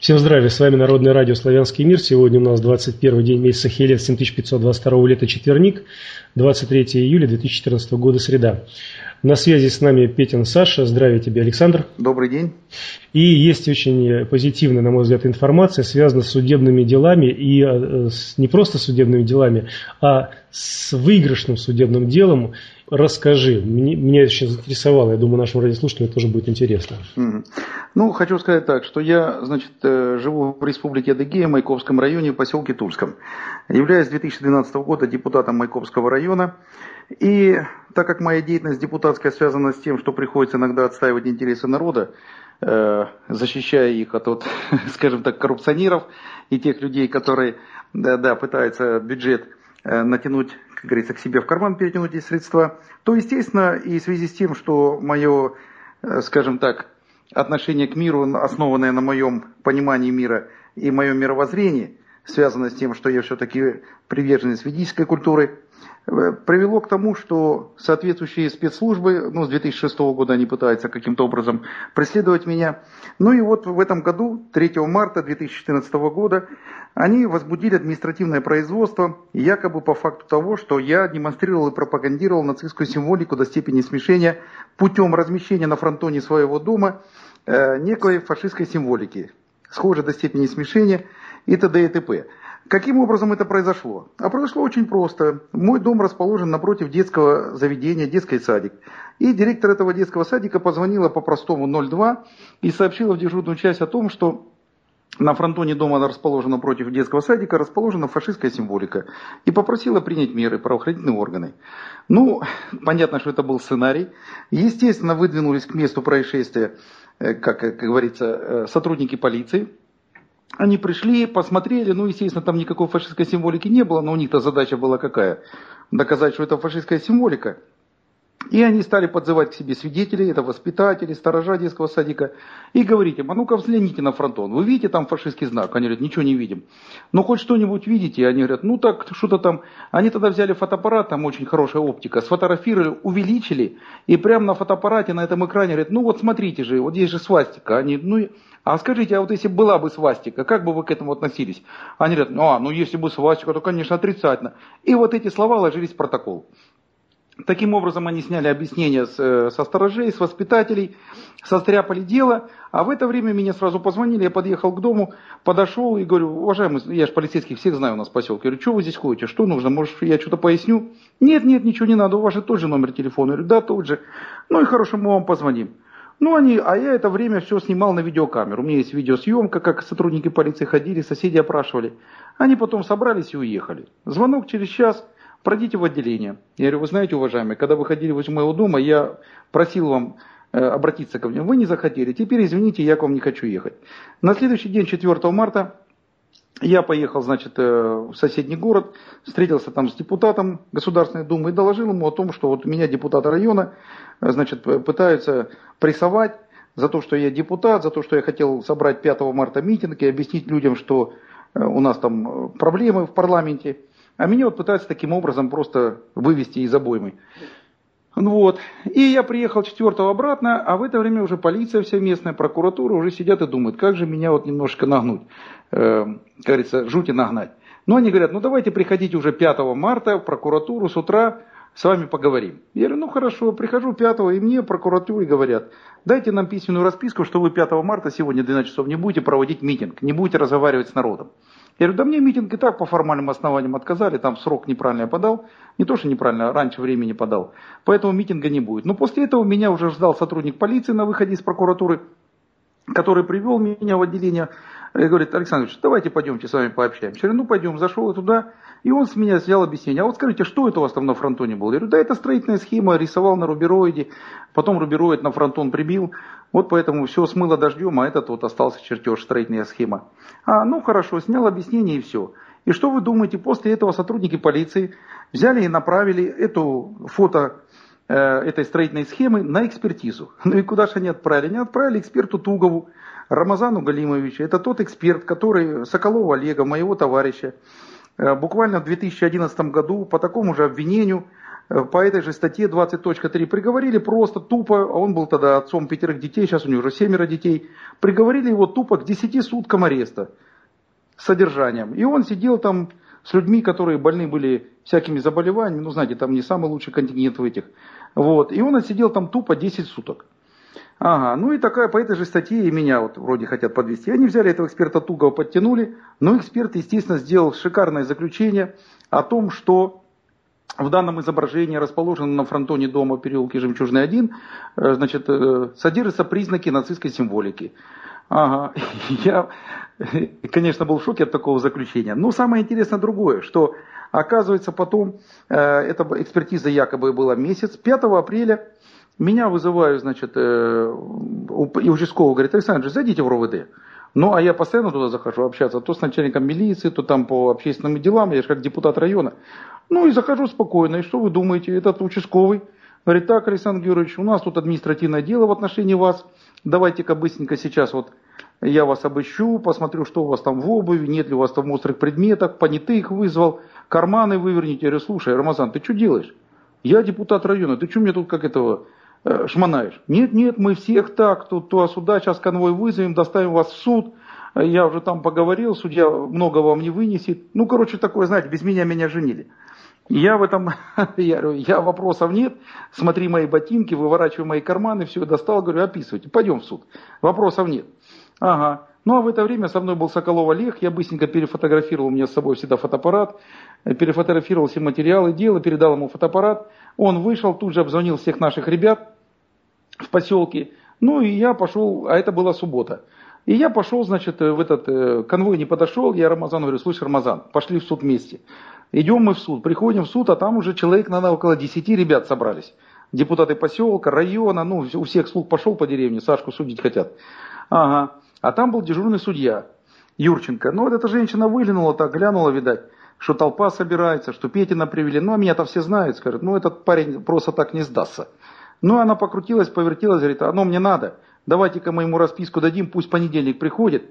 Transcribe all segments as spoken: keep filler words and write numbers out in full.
Всем здравия, с вами Народное радио «Славянский мир». Сегодня у нас двадцать первый день месяца Хелет, семь тысяч пятьсот двадцать второго лета, четверник, двадцать третьего июля две тысячи четырнадцатого года, среда. На связи с нами Петин Саша. Здравия тебе, Александр. Добрый день. И есть очень позитивная, на мой взгляд, информация, связанная с судебными делами, и с, не просто судебными делами, а с выигрышным судебным делом. Расскажи, мне, меня это очень заинтересовало, я думаю, нашим радиослушателям тоже будет интересно. Mm-hmm. Ну, хочу сказать так, что я, значит, живу в республике Адыгея, Майкопском районе, в поселке Тульском. Являюсь с две тысячи двенадцатого года депутатом Майкопского района. И так как моя деятельность депутатская связана с тем, что приходится иногда отстаивать интересы народа, э, защищая их от, от, скажем так, коррупционеров и тех людей, которые да, да, пытаются бюджет э, натянуть, как говорится, к себе в карман перетянуть эти средства, то, естественно, и в связи с тем, что мое, э, скажем так, отношение к миру, основанное на моем понимании мира и моем мировоззрении, связано с тем, что я все-таки приверженец ведической культуры, привело к тому, что соответствующие спецслужбы, ну, с две тысячи шестого года они пытаются каким-то образом преследовать меня. Ну и вот в этом году, третьего марта две тысячи четырнадцатого года, они возбудили административное производство, якобы по факту того, что я демонстрировал и пропагандировал нацистскую символику до степени смешения путем размещения на фронтоне своего дома э, некой фашистской символики, схожей до степени смешения и т.д. и т.п. Каким образом это произошло? А произошло очень просто. Мой дом расположен напротив детского заведения, детский садик. И директор этого детского садика позвонила по простому ноль два и сообщила в дежурную часть о том, что на фронтоне дома, расположена против детского садика, расположена фашистская символика. И попросила принять меры правоохранительные органы. Ну, понятно, что это был сценарий. Естественно, выдвинулись к месту происшествия, как, как говорится, сотрудники полиции. Они пришли, посмотрели, ну, естественно, там никакой фашистской символики не было, но у них-то задача была какая? Доказать, что это фашистская символика. И они стали подзывать к себе свидетелей, это воспитатели, сторожа детского садика, и говорить им: а ну-ка взгляните на фронтон, вы видите там фашистский знак? Они говорят: ничего не видим. Ну, хоть что-нибудь видите? Они говорят: ну так, что-то там. Они тогда взяли фотоаппарат, там очень хорошая оптика, сфотографировали, увеличили, и прямо на фотоаппарате, на этом экране говорят: ну вот смотрите же, вот здесь же свастика. Они, ну, а скажите, а вот если была бы свастика, как бы вы к этому относились? Они говорят: а, ну если бы свастика, то, конечно, отрицательно. И вот эти слова ложились в протокол. Таким образом, они сняли объяснения с, со сторожей, с воспитателей, состряпали дело, а в это время меня сразу позвонили, я подъехал к дому, подошел и говорю: уважаемый, я же полицейских всех знаю у нас в поселке, я говорю: что вы здесь ходите, что нужно, может, я что-то поясню? Нет, нет, ничего не надо, у вас же тот же номер телефона. Я говорю: да, тот же. Ну и хорошо, мы вам позвоним. Ну, они, а я это время все снимал на видеокамеру. У меня есть видеосъемка, как сотрудники полиции ходили, соседи опрашивали. Они потом собрались и уехали. Звонок через час: пройдите в отделение. Я говорю: вы знаете, уважаемые, когда вы ходили возле моего дома, я просил вам э, обратиться ко мне. Вы не захотели. Теперь, извините, я к вам не хочу ехать. На следующий день, четвёртого марта, я поехал, значит, э, в соседний город, встретился там с депутатом Государственной Думы и доложил ему о том, что вот меня, депутата района, э, значит, пытаются прессовать за то, что я депутат, за то, что я хотел собрать пятого марта митинг и объяснить людям, что э, у нас там проблемы в парламенте. А меня вот пытаются таким образом просто вывести из обоймы. Вот. И я приехал четвёртого обратно, а в это время уже полиция вся местная, прокуратура уже сидят и думают, как же меня вот немножко нагнуть. Э, как говорится, жути нагнать. Но они говорят: ну давайте приходите уже пятого марта в прокуратуру с утра, с вами поговорим. Я говорю: ну хорошо, прихожу пятого, и мне в прокуратуре говорят: дайте нам письменную расписку, что вы пятого марта сегодня в двенадцать часов не будете проводить митинг, не будете разговаривать с народом. Я говорю: да мне митинг и так по формальным основаниям отказали, там срок неправильно я подал, не то что неправильно, а раньше времени подал, поэтому митинга не будет. Но после этого меня уже ждал сотрудник полиции на выходе из прокуратуры, который привел меня в отделение, и говорит: Александр Ильич, давайте пойдемте с вами пообщаемся. Я говорю: ну пойдем, зашел я туда, и он с меня взял объяснение: а вот скажите, что это у вас там на фронтоне было? Я говорю: да это строительная схема, рисовал на рубероиде, потом рубероид на фронтон прибил, вот поэтому все смыло дождем, а этот вот остался чертеж, строительная схема. А, ну хорошо, снял объяснение и все. И что вы думаете, после этого сотрудники полиции взяли и направили эту фото э, этой строительной схемы на экспертизу. Ну и куда же они отправили? Они отправили эксперту Тугову, Рамазану Галимовичу. Это тот эксперт, который, Соколова Олега, моего товарища, э, буквально в две тысячи одиннадцатом году по такому же обвинению по этой же статье двадцать точка три приговорили просто тупо, а он был тогда отцом пятерых детей, сейчас у него уже семеро детей, приговорили его тупо к десяти суткам ареста с содержанием. И он сидел там с людьми, которые больны были всякими заболеваниями, ну знаете, там не самый лучший контингент в этих. Вот. И он отсидел там тупо десять суток. Ага, ну и такая по этой же статье и меня вот вроде хотят подвести. Они взяли этого эксперта Тугова, подтянули, но эксперт, естественно, сделал шикарное заключение о том, что в данном изображении, расположенном на фронтоне дома в переулке Жемчужный один, значит, содержатся признаки нацистской символики. Ага, я, конечно, был в шоке от такого заключения. Но самое интересное другое, что оказывается потом, эта экспертиза якобы была месяц, пятого апреля меня вызывают, значит, и участковый говорит: Александр, зайдите в РОВД. Ну, а я постоянно туда захожу общаться, то с начальником милиции, то там по общественным делам, я же как депутат района. Ну и захожу спокойно, и что вы думаете, этот участковый говорит: так, Александр Георгиевич, у нас тут административное дело в отношении вас, давайте-ка быстренько сейчас вот я вас обыщу, посмотрю, что у вас там в обуви, нет ли у вас там острых предметов, понятых вызвал, карманы выверните. Я говорю: слушай, Рамазан, ты что делаешь? Я депутат района, ты что мне тут как этого... шмонаешь? Нет, нет, мы всех так, тут туда-сюда, сейчас конвой вызовем, доставим вас в суд. Я уже там поговорил, судья много вам не вынесет. Ну, короче, такое, знаете, без меня меня женили. Я в этом, я, я вопросов нет, смотри мои ботинки, выворачивай мои карманы, все, достал, говорю: описывайте, пойдем в суд. Вопросов нет. Ага. Ну, а в это время со мной был Соколов Олег, я быстренько перефотографировал, у меня с собой всегда фотоаппарат, перефотографировал все материалы дела, передал ему фотоаппарат. Он вышел, тут же обзвонил всех наших ребят в поселке. Ну и я пошел, а это была суббота. И я пошел, значит, в этот конвой не подошел, я Рамазану говорю: слушай, Рамазан, пошли в суд вместе. Идем мы в суд, приходим в суд, а там уже человек, наверное, около десяти ребят собрались. Депутаты поселка, района, ну, у всех слуг пошел по деревне, Сашку судить хотят. Ага. А там был дежурный судья Юрченко. Ну вот эта женщина выглянула так, глянула, видать, что толпа собирается, что Петина привели. Ну, а меня-то все знают, скажут: ну, этот парень просто так не сдастся. Ну, она покрутилась, повертелась, говорит: оно мне надо, давайте-ка мы ему расписку дадим, пусть в понедельник приходит,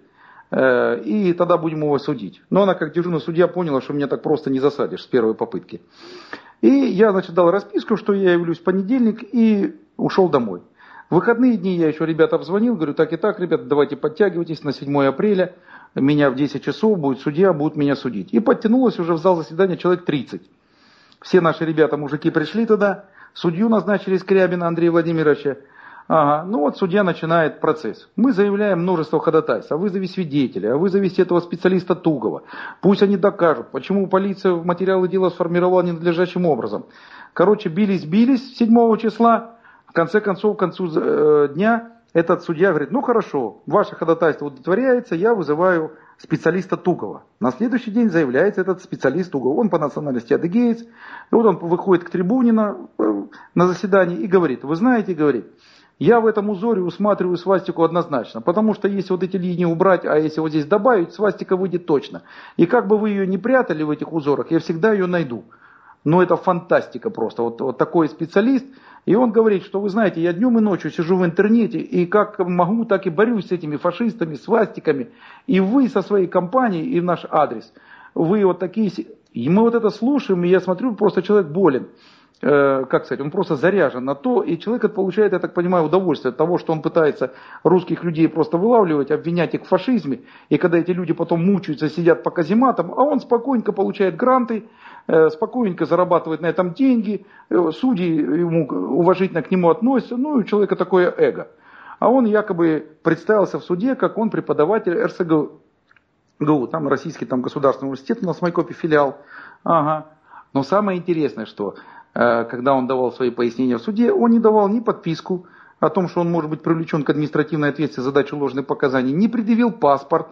э, и тогда будем его судить. Но она, как дежурный судья, поняла, что меня так просто не засадишь с первой попытки. И я, значит, дал расписку, что я явлюсь в понедельник, и ушел домой. В выходные дни я еще ребята обзвонил, говорю: так и так, ребята, давайте подтягивайтесь на седьмое апреля, меня в десять часов будет судья, будут меня судить. И подтянулось уже в зал заседания человек тридцать. Все наши ребята, мужики, пришли туда, судью назначили Скрябина Андрея Владимировича. Ага, ну вот судья начинает процесс. Мы заявляем множество ходатайств о вызове свидетеля, о вызове этого специалиста Тугова. Пусть они докажут, почему полиция в материалы дела сформировала ненадлежащим образом. Короче, бились-бились седьмого числа. В конце концов, к концу э, дня этот судья говорит: ну хорошо, ваше ходатайство удовлетворяется, я вызываю специалиста Тугова. На следующий день заявляется этот специалист Тугов. Он по национальности адыгеец. И вот он выходит к трибуне на, на заседании и говорит: вы знаете, говорит, я в этом узоре усматриваю свастику однозначно, потому что если вот эти линии убрать, а если вот здесь добавить, свастика выйдет точно. И как бы вы ее не прятали в этих узорах, я всегда ее найду. Но это фантастика просто. Вот, вот такой специалист. И он говорит, что вы знаете, я днем и ночью сижу в интернете, и как могу, так и борюсь с этими фашистами, свастиками. И вы со своей компанией, и в наш адрес, вы вот такие... И мы вот это слушаем, и я смотрю, просто человек болен. Э, как сказать, он просто заряжен на то, и человек получает, я так понимаю, удовольствие от того, что он пытается русских людей просто вылавливать, обвинять их в фашизме. И когда эти люди потом мучаются, сидят по казематам, а он спокойненько получает гранты, спокойненько зарабатывает на этом деньги, судьи ему уважительно к нему относятся, ну и у человека такое эго. А он якобы представился в суде, как он преподаватель эр эс гэ у, там российский там, государственный университет, у нас в Майкопе филиал. Ага. Но самое интересное, что когда он давал свои пояснения в суде, он не давал ни подписку о том, что он может быть привлечен к административной ответственности за дачу ложных показаний, не предъявил паспорт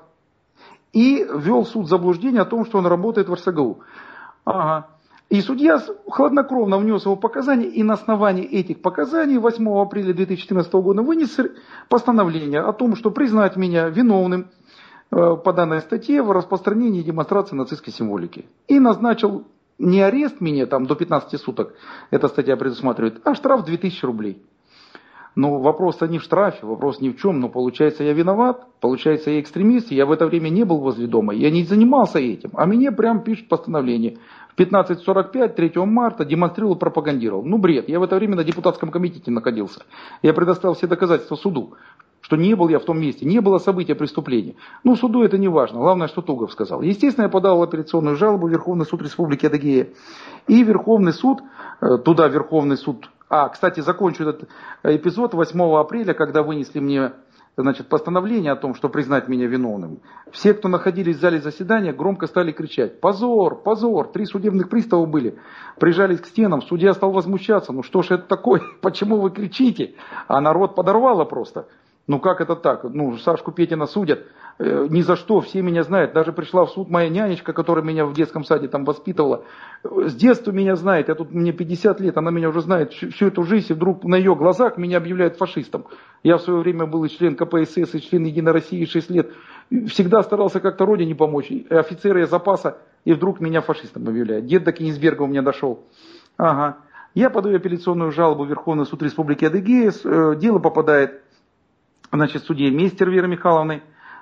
и ввел суд в заблуждение о том, что он работает в эр эс гэ у. Ага. И судья хладнокровно внес его показания, и на основании этих показаний восьмого апреля две тысячи четырнадцатого года вынес постановление о том, что признать меня виновным по данной статье в распространении и демонстрации нацистской символики. И назначил не арест меня там до пятнадцати суток, эта статья предусматривает, а штраф две тысячи рублей. Но вопрос-то не в штрафе, вопрос ни в чем. Но получается, я виноват, получается, я экстремист, я в это время не был возле дома, я не занимался этим. А мне прям пишут постановление. В пятнадцать сорок пять, третьего марта демонстрировал, пропагандировал. Ну бред, я в это время на депутатском комитете находился. Я предоставил все доказательства суду, что не был я в том месте, не было события преступления. Ну, суду это не важно, главное, что Тугов сказал. Естественно, я подал апелляционную жалобу в Верховный суд Республики Адыгея. И Верховный суд, туда Верховный суд... А, кстати, закончу этот эпизод восьмого апреля, когда вынесли мне, значит, постановление о том, что признать меня виновным. Все, кто находились в зале заседания, громко стали кричать: позор, позор, три судебных пристава были, прижались к стенам, судья стал возмущаться: ну что ж это такое, почему вы кричите? А народ подорвало просто. Ну как это так? Ну, Сашку Петина судят, э, ни за что, все меня знают. Даже пришла в суд моя нянечка, которая меня в детском саде там воспитывала. С детства меня знает, я тут, мне пятьдесят лет, она меня уже знает всю, всю эту жизнь, и вдруг на ее глазах меня объявляют фашистом. Я в свое время был и член ка пэ эс эс, и член Единой России шесть лет. Всегда старался как-то родине помочь. И офицеры запаса, и вдруг меня фашистом объявляют. Дед до Кенигсберга у меня дошел. Ага. Я подаю апелляционную жалобу в Верховный суд Республики Адыгея. Дело попадает, значит, судье Мейстер Веры Михайловны.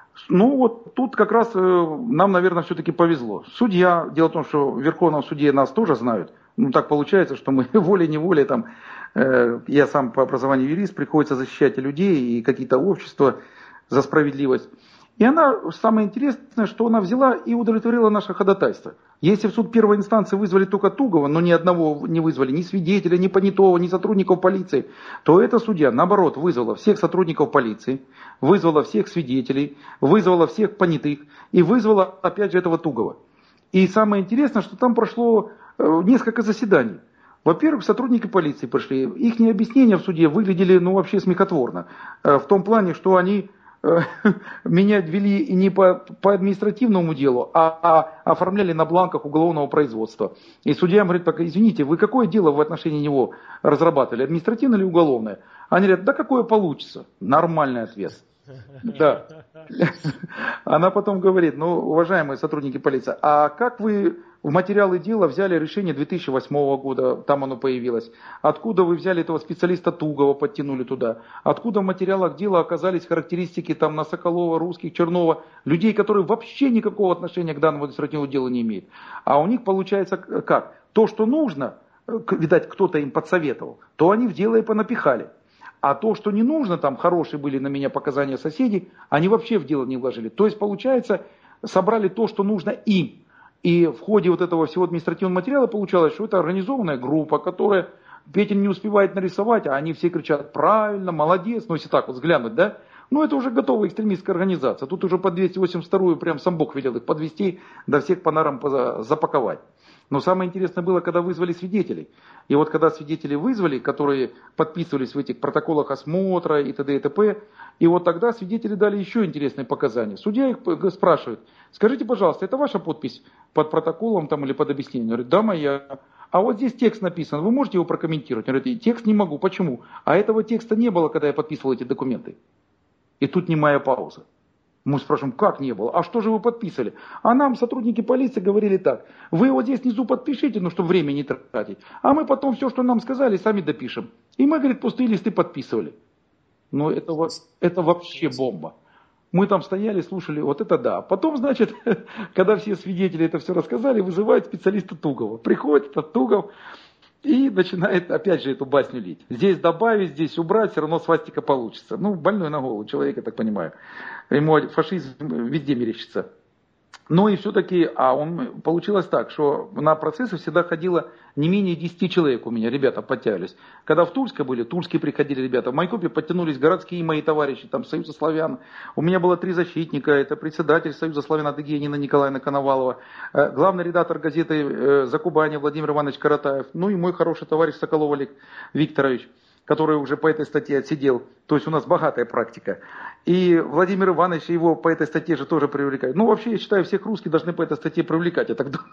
Ну вот тут как раз э, нам, наверное, все-таки повезло. Судья, дело в том, что в Верховном суде нас тоже знают. Ну так получается, что мы волей-неволей там, э, я сам по образованию юрист, приходится защищать и людей, и какие-то общества за справедливость. И она, самое интересное, что она взяла и удовлетворила наше ходатайство. Если в суд первой инстанции вызвали только Тугова, но ни одного не вызвали, ни свидетеля, ни понятого, ни сотрудников полиции, то эта судья, наоборот, вызвала всех сотрудников полиции, вызвала всех свидетелей, вызвала всех понятых и вызвала, опять же, этого Тугова. И самое интересное, что там прошло несколько заседаний. Во-первых, сотрудники полиции пришли, их объяснения в суде выглядели, ну, вообще смехотворно. В том плане, что они... меня ввели не по, по административному делу, а, а оформляли на бланках уголовного производства. И судья говорит: так, извините, вы какое дело в отношении него разрабатывали, административное или уголовное? Они говорят: да какое получится. Нормальный ответ. Да. Она потом говорит: ну, уважаемые сотрудники полиции, а как вы в материалы дела взяли решение две тысячи восьмого года, там оно появилось? Откуда вы взяли этого специалиста Тугова, подтянули туда? Откуда в материалах дела оказались характеристики там на Соколова, Русских, Чернова, людей, которые вообще никакого отношения к данному административному делу не имеют? А у них получается как? То, что нужно, видать, кто-то им подсоветовал, то они в дело и понапихали. А то, что не нужно, там хорошие были на меня показания соседей, они вообще в дело не вложили. То есть, получается, собрали то, что нужно им. И в ходе вот этого всего административного материала получалось, что это организованная группа, которая Петин не успевает нарисовать, а они все кричат: правильно, молодец. Ну, если так вот взглянуть, да? Ну, это уже готовая экстремистская организация. Тут уже по двести восемьдесят вторую прям сам Бог велел их подвести, да всех по нарам запаковать. Но самое интересное было, когда вызвали свидетелей. И вот когда свидетелей вызвали, которые подписывались в этих протоколах осмотра и т.д. и т.п., и вот тогда свидетели дали еще интересные показания. Судья их спрашивает: скажите, пожалуйста, это ваша подпись под протоколом там, или под объяснением? Говорит: да, моя. А вот здесь текст написан, вы можете его прокомментировать? Говорит: текст не могу, почему? А этого текста не было, когда я подписывал эти документы. И тут немая пауза. Мы спрашиваем: как не было? А что же вы подписали? А нам сотрудники полиции говорили так: вы вот здесь внизу подпишите, ну, чтобы время не тратить. А мы потом все, что нам сказали, сами допишем. И мы, говорит, пустые листы подписывали. Ну, это, это вообще бомба. Мы там стояли, слушали, вот это да. Потом, значит, когда все свидетели это все рассказали, вызывают специалиста Тугова. Приходит этот Тугов и начинает опять же эту басню лить. Здесь добавить, здесь убрать, все равно свастика получится. Ну, больной на голову человек, я так понимаю. Ему фашизм везде мерещится. Но и все-таки, а он, получилось так, что на процессы всегда ходило не менее десяти человек у меня, ребята подтягивались. Когда в Тульске были, тульские приходили ребята, в Майкопе подтянулись городские мои товарищи, там Союза славян. У меня было три защитника, это председатель Союза славян Адыгея Нина Николаевна Коновалова, главный редактор газеты «Закубани» Владимир Иванович Каратаев, ну и мой хороший товарищ Соколов Олег Викторович, который уже по этой статье отсидел. То есть у нас богатая практика. И Владимир Иванович его по этой статье же тоже привлекают. Ну, вообще, я считаю, всех русских должны по этой статье привлекать. Я так думаю.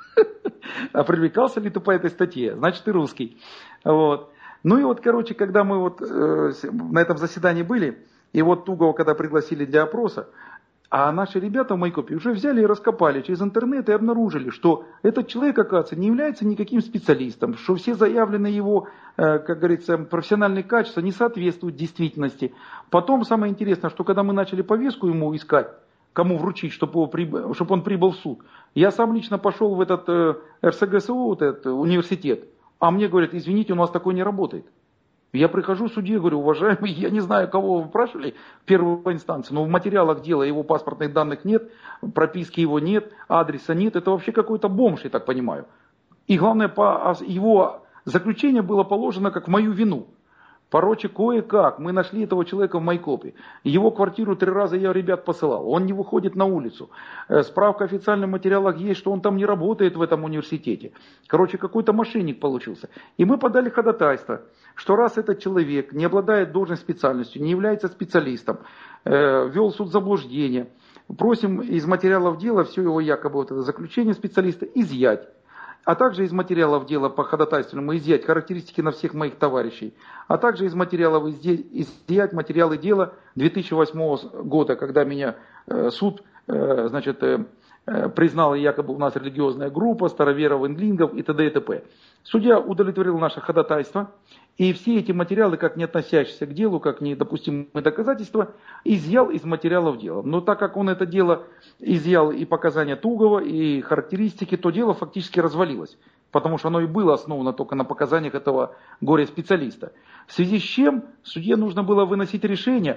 А привлекался ли ты по этой статье? Значит, ты русский. Вот. Ну и вот, короче, когда мы вот э, на этом заседании были, и вот Тугова, когда пригласили для опроса, А наши ребята в Майкопе уже взяли и раскопали через интернет и обнаружили, что этот человек, оказывается, не является никаким специалистом, что все заявленные его, как говорится, профессиональные качества не соответствуют действительности. Потом самое интересное, что когда мы начали повестку ему искать, кому вручить, чтобы, его приб... чтобы он прибыл в суд, я сам лично пошел в этот э, эр эс гэ эс у, вот этот университет, а мне говорят, извините, у нас такой не работает. Я прихожу к судье, говорю, уважаемый, я не знаю, кого вы спрашивали в первой инстанции, но в материалах дела его паспортных данных нет, прописки его нет, адреса нет, это вообще какой-то бомж, я так понимаю. И главное, по его заключение было положено как в мою вину. Короче, кое-как мы нашли этого человека в Майкопе. Его квартиру три раза я ребят посылал. Он не выходит на улицу. Справка в официальных материалах есть, что он там не работает в этом университете. Короче, какой-то мошенник получился. И мы подали ходатайство, что раз этот человек не обладает должной специальностью, не является специалистом, э, ввел в суд заблуждение, просим из материалов дела все его якобы вот это заключение специалиста изъять. А также из материалов дела по ходатайственному изъять характеристики на всех моих товарищей, а также из материалов изъять материалы дела две тысячи восьмого года, когда меня э, суд э, значит, э, признал якобы у нас религиозная группа, староверов, инглингов и т.д. и т.п. Судья удовлетворил наше ходатайство, и все эти материалы, как не относящиеся к делу, как недопустимые доказательства, изъял из материалов дела. Но так как он это дело изъял и показания Тугова, и характеристики, то дело фактически развалилось, потому что оно и было основано только на показаниях этого горе-специалиста. В связи с чем судье нужно было выносить решение,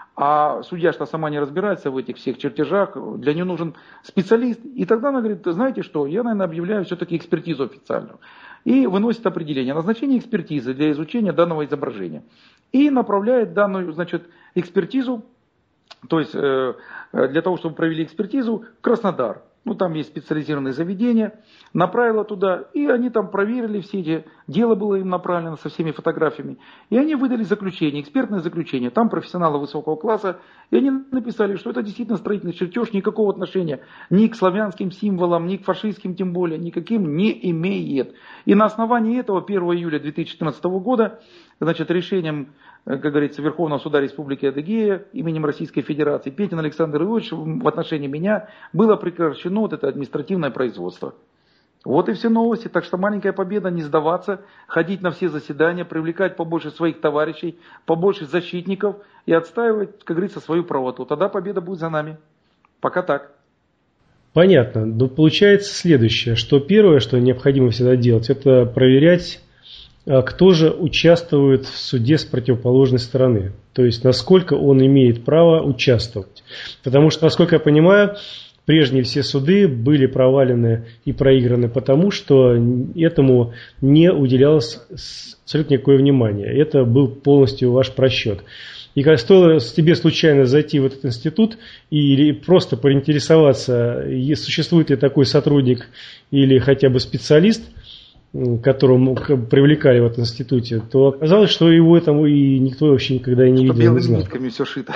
а судья что сама не разбирается в этих всех чертежах, для нее нужен специалист. И тогда она говорит, знаете что, я, наверное, объявляю все-таки экспертизу официальную. И выносит определение, назначение экспертизы для изучения данного изображения. И направляет данную, значит, экспертизу, то есть э, для того, чтобы провели экспертизу, в Краснодар. Ну, там есть специализированные заведения, направила туда, и они там проверили все эти, дело было им направлено со всеми фотографиями, и они выдали заключение, экспертное заключение, там профессионалы высокого класса, и они написали, что это действительно строительный чертеж, никакого отношения ни к славянским символам, ни к фашистским тем более, никаким не имеет. И на основании этого первого июля две тысячи четырнадцатого года, значит, решением, как говорится, Верховного суда Республики Адыгея именем Российской Федерации Петин Александр Ильич в отношении меня было прекращено вот это административное производство. Вот и все новости. Так что маленькая победа, не сдаваться, ходить на все заседания, привлекать побольше своих товарищей, побольше защитников и отстаивать, как говорится, свою правоту. Тогда победа будет за нами. Пока так. Понятно. Но получается следующее, что первое, что необходимо всегда делать, это проверять, кто же участвует в суде с противоположной стороны. То есть, насколько он имеет право участвовать. Потому что, насколько я понимаю, прежние все суды были провалены и проиграны потому, что этому не уделялось абсолютно никакое внимание. Это был полностью ваш просчет. И когда стоило тебе случайно зайти в этот институт или просто поинтересоваться, существует ли такой сотрудник или хотя бы специалист, которого привлекали в этом институте, то оказалось, что его там и никто вообще никогда и не что видел, не знал. белыми нитками все шито.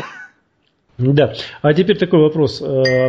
Да. А теперь такой вопрос.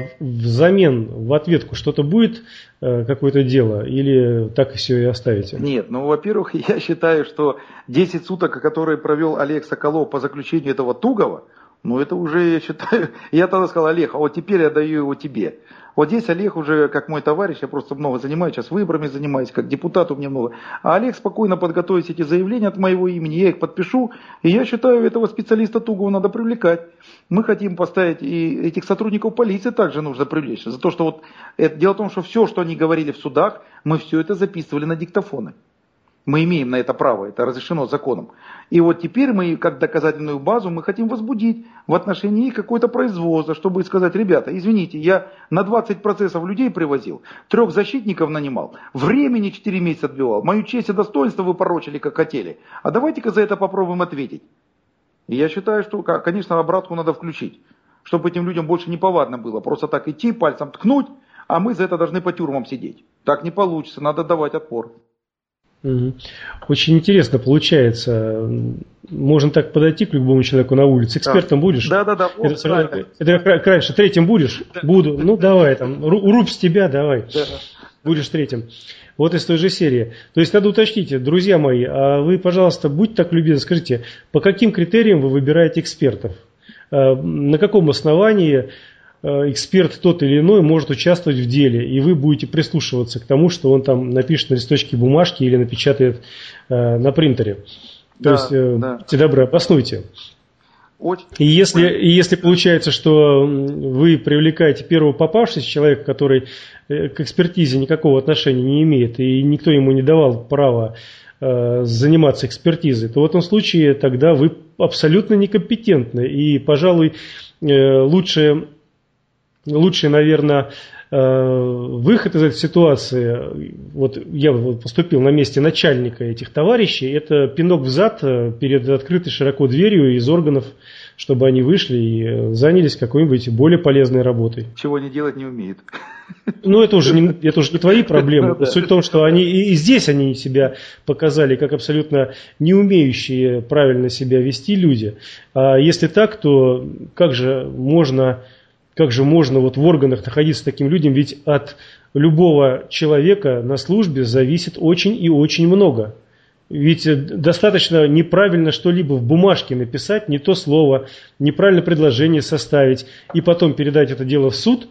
Взамен, в ответку что-то будет, какое-то дело, или так и все и оставите? Нет, ну, во-первых, я считаю, что десять суток, которые провел Олег Соколов по заключению этого Тугова, ну, это уже, я считаю, я тогда сказал, Олег, а вот теперь я даю его тебе. Вот здесь Олег уже, как мой товарищ, я просто много занимаюсь, сейчас выборами занимаюсь, как депутат у меня много. А Олег спокойно подготовит эти заявления от моего имени, я их подпишу, и я считаю, этого специалиста Тугова надо привлекать. Мы хотим поставить, и этих сотрудников полиции также нужно привлечь. За то, что вот, это, дело в том, что все, что они говорили в судах, мы все это записывали на диктофоны. Мы имеем на это право, это разрешено законом. И вот теперь мы, как доказательную базу, мы хотим возбудить в отношении их какое-то производство, чтобы сказать, ребята, извините, я на двадцать процентов людей привозил, трех защитников нанимал, времени четыре месяца отбивал, мою честь и достоинство вы порочили, как хотели. А давайте-ка за это попробуем ответить. И я считаю, что, конечно, обратку надо включить, чтобы этим людям больше не повадно было. Просто так идти, пальцем ткнуть, а мы за это должны по тюрьмам сидеть. Так не получится, надо давать отпор. Очень интересно получается. Можно так подойти к любому человеку на улице. Экспертом да. будешь? Да, да, да. Вот, это, это как раньше. Третьим будешь? Да. Буду. Ну давай там. Рубь с тебя, давай. Да. Будешь третьим. Вот из той же серии. То есть надо уточнить, друзья мои, а вы, пожалуйста, будьте так любезны, скажите, по каким критериям вы выбираете экспертов? На каком основании эксперт тот или иной может участвовать в деле, и вы будете прислушиваться к тому, что он там напишет на листочке бумажки или напечатает э, на принтере. То да, есть, э, да. будьте добры, обоснуйте. Очень. И если, и если получается, что вы привлекаете первого попавшегося человека, который к экспертизе никакого отношения не имеет, и никто ему не давал права э, заниматься экспертизой, то в этом случае тогда вы абсолютно некомпетентны. И, пожалуй, э, лучше... Лучший, наверное, выход из этой ситуации, вот я поступил на месте начальника этих товарищей, это пинок взад перед открытой широко дверью из органов, чтобы они вышли и занялись какой-нибудь более полезной работой. Чего они делать не умеют. Ну, это уже не, это уже не твои проблемы. Суть в том, что они и здесь они себя показали как абсолютно не умеющие правильно себя вести люди. А если так, то как же можно... Как же можно вот в органах находиться таким людям, ведь от любого человека на службе зависит очень и очень много. Ведь достаточно неправильно что-либо в бумажке написать, не то слово, неправильно предложение составить, и потом передать это дело в суд,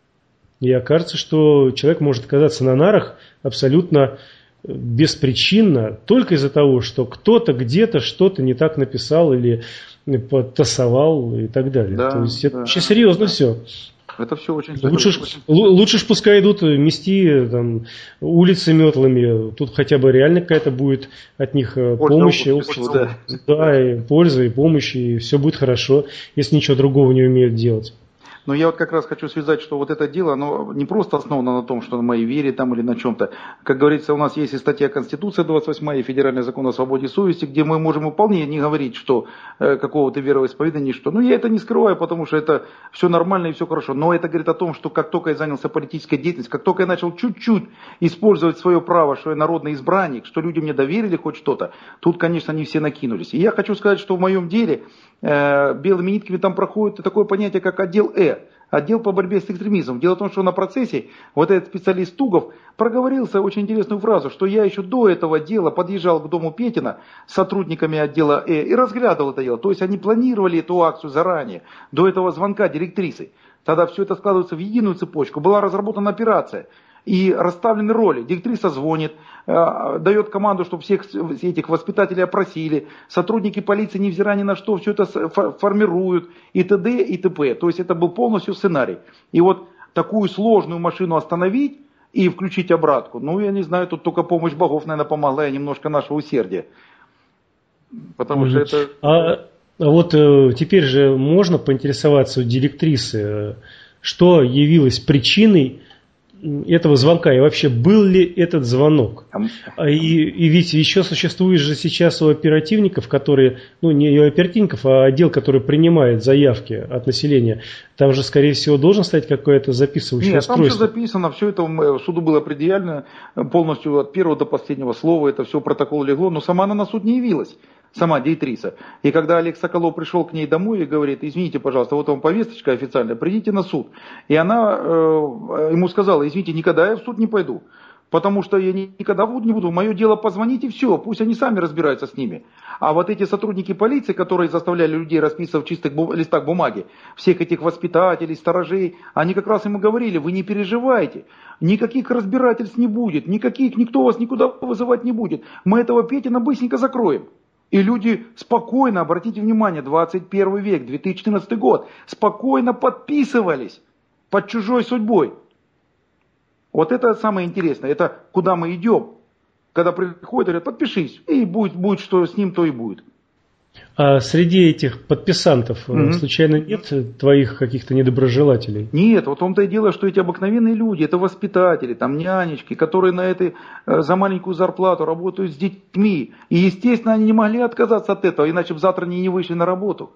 и окажется, что человек может оказаться на нарах абсолютно беспричинно, только из-за того, что кто-то где-то что-то не так написал или подтасовал и так далее. Да, То есть это да, очень серьезно да. все. Это все очень... Лучше, это ж, очень... лучше ж пускай идут мести там, улицы метлами. Тут хотя бы реально какая-то будет от них помощь, обществу, да. Да, и польза, и помощь, и все будет хорошо, если ничего другого не умеют делать. Но я вот как раз хочу связать, что вот это дело, оно не просто основано на том, что на моей вере там или на чем-то. Как говорится, у нас есть и статья Конституции двадцать восьмая, и Федеральный закон о свободе совести, где мы можем вполне не говорить, что э, какого-то вероисповедания, что. Ну, я это не скрываю, потому что это все нормально и все хорошо. Но это говорит о том, что как только я занялся политической деятельностью, как только я начал чуть-чуть использовать свое право, что я народный избранник, что люди мне доверили хоть что-то, тут, конечно, они все накинулись. И я хочу сказать, что в моем деле э, белыми нитками там проходит такое понятие, как отдел Э. Отдел по борьбе с экстремизмом. Дело в том, что на процессе вот этот специалист Тугов проговорился очень интересную фразу, что я еще до этого дела подъезжал к дому Петина с сотрудниками отдела Э и разглядывал это дело. То есть они планировали эту акцию заранее, до этого звонка директрисы. Тогда все это складывается в единую цепочку. Была разработана операция. И расставлены роли. Директриса звонит, э, дает команду, чтобы всех этих воспитателей опросили. Сотрудники полиции, невзирая ни на что, все это формируют. И т.д. и т.п. То есть это был полностью сценарий. И вот такую сложную машину остановить и включить обратку, ну я не знаю, тут только помощь богов, наверное, помогла и немножко наше усердие. Потому mm-hmm. что это... А, а вот э, теперь же можно поинтересоваться у директрисы, что явилось причиной этого звонка, и вообще был ли этот звонок. И, и ведь еще существует же сейчас у оперативников, которые, ну не у оперативников, а отдел, который принимает заявки от населения, там же, скорее всего, должен стоять какое-то записывающее Нет, устройство. Нет, там все записано, все это суду было предъявлено полностью от первого до последнего слова, это все в протокол легло, но сама она на суд не явилась. Сама директриса. И когда Олег Соколов пришел к ней домой и говорит, извините, пожалуйста, вот вам повесточка официальная, придите на суд. И она э, ему сказала, извините, никогда я в суд не пойду, потому что я никогда в суд не буду, мое дело позвонить и все, пусть они сами разбираются с ними. А вот эти сотрудники полиции, которые заставляли людей расписывать в чистых бум- листах бумаги, всех этих воспитателей, сторожей, они как раз ему говорили, вы не переживайте, никаких разбирательств не будет, никаких, никто вас никуда вызывать не будет, мы этого Петина быстренько закроем. И люди спокойно, обратите внимание, двадцать первый век, две тысячи четырнадцатый год, спокойно подписывались под чужой судьбой. Вот это самое интересное, это куда мы идем. Когда приходят, говорят, подпишись, и будет, будет что с ним, то и будет. А среди этих подписантов mm-hmm. случайно нет твоих каких-то недоброжелателей? Нет, вот в том-то и дело, что эти обыкновенные люди, это воспитатели, там нянечки, которые на этой, за маленькую зарплату работают с детьми. И естественно они не могли отказаться от этого, иначе бы завтра они не вышли на работу.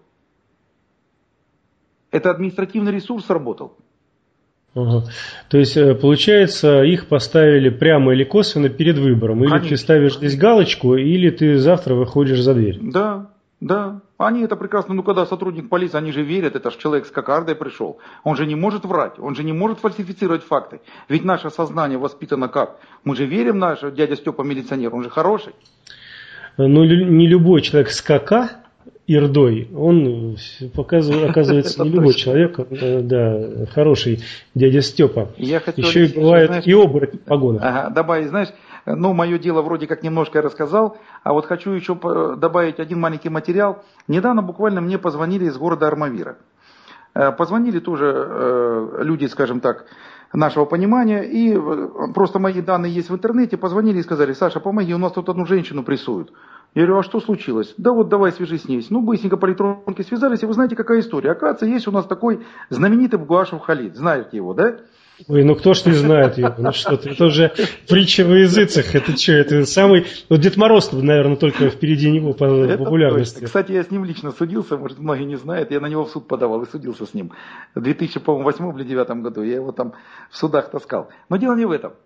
Это административный ресурс работал. Ага. То есть, получается, их поставили прямо или косвенно перед выбором. Или Конечно. Ты ставишь здесь галочку, или ты завтра выходишь за дверь. Да, да. Они это прекрасно, ну когда сотрудник полиции, они же верят, это же человек с кокардой пришел. Он же не может врать, он же не может фальсифицировать факты. Ведь наше сознание воспитано как? Мы же верим, наш дядя Степа милиционер, он же хороший. Ну, не любой человек с КК Ирдой. Он показывает, оказывается, не любой человек, да, хороший дядя Степа. Еще и бывает и оборотень в погонах. Ага, добавить, знаешь, ну, мое дело вроде как немножко я рассказал, а вот хочу еще добавить один маленький материал. Недавно буквально мне позвонили из города Армавира. Позвонили тоже люди, скажем так, нашего понимания, и просто мои данные есть в интернете, позвонили и сказали: Саша, помоги, у нас тут одну женщину прессуют. Я говорю: а что случилось? Да вот давай свяжись с ней. Ну, быстренько по электронке связались, и вы знаете, какая история. Оказывается, есть у нас такой знаменитый Бугуашев Халид, знаете его, да? Ой, ну кто ж не знает его, ну что ты, это уже притча во языцах, это что, это самый, вот Дед Мороз, наверное, только впереди него по это популярности. Точно. Кстати, я с ним лично судился, может, многие не знают, я на него в суд подавал и судился с ним в две тысячи восьмом или девятом году, я его там в судах таскал. Но дело не в этом.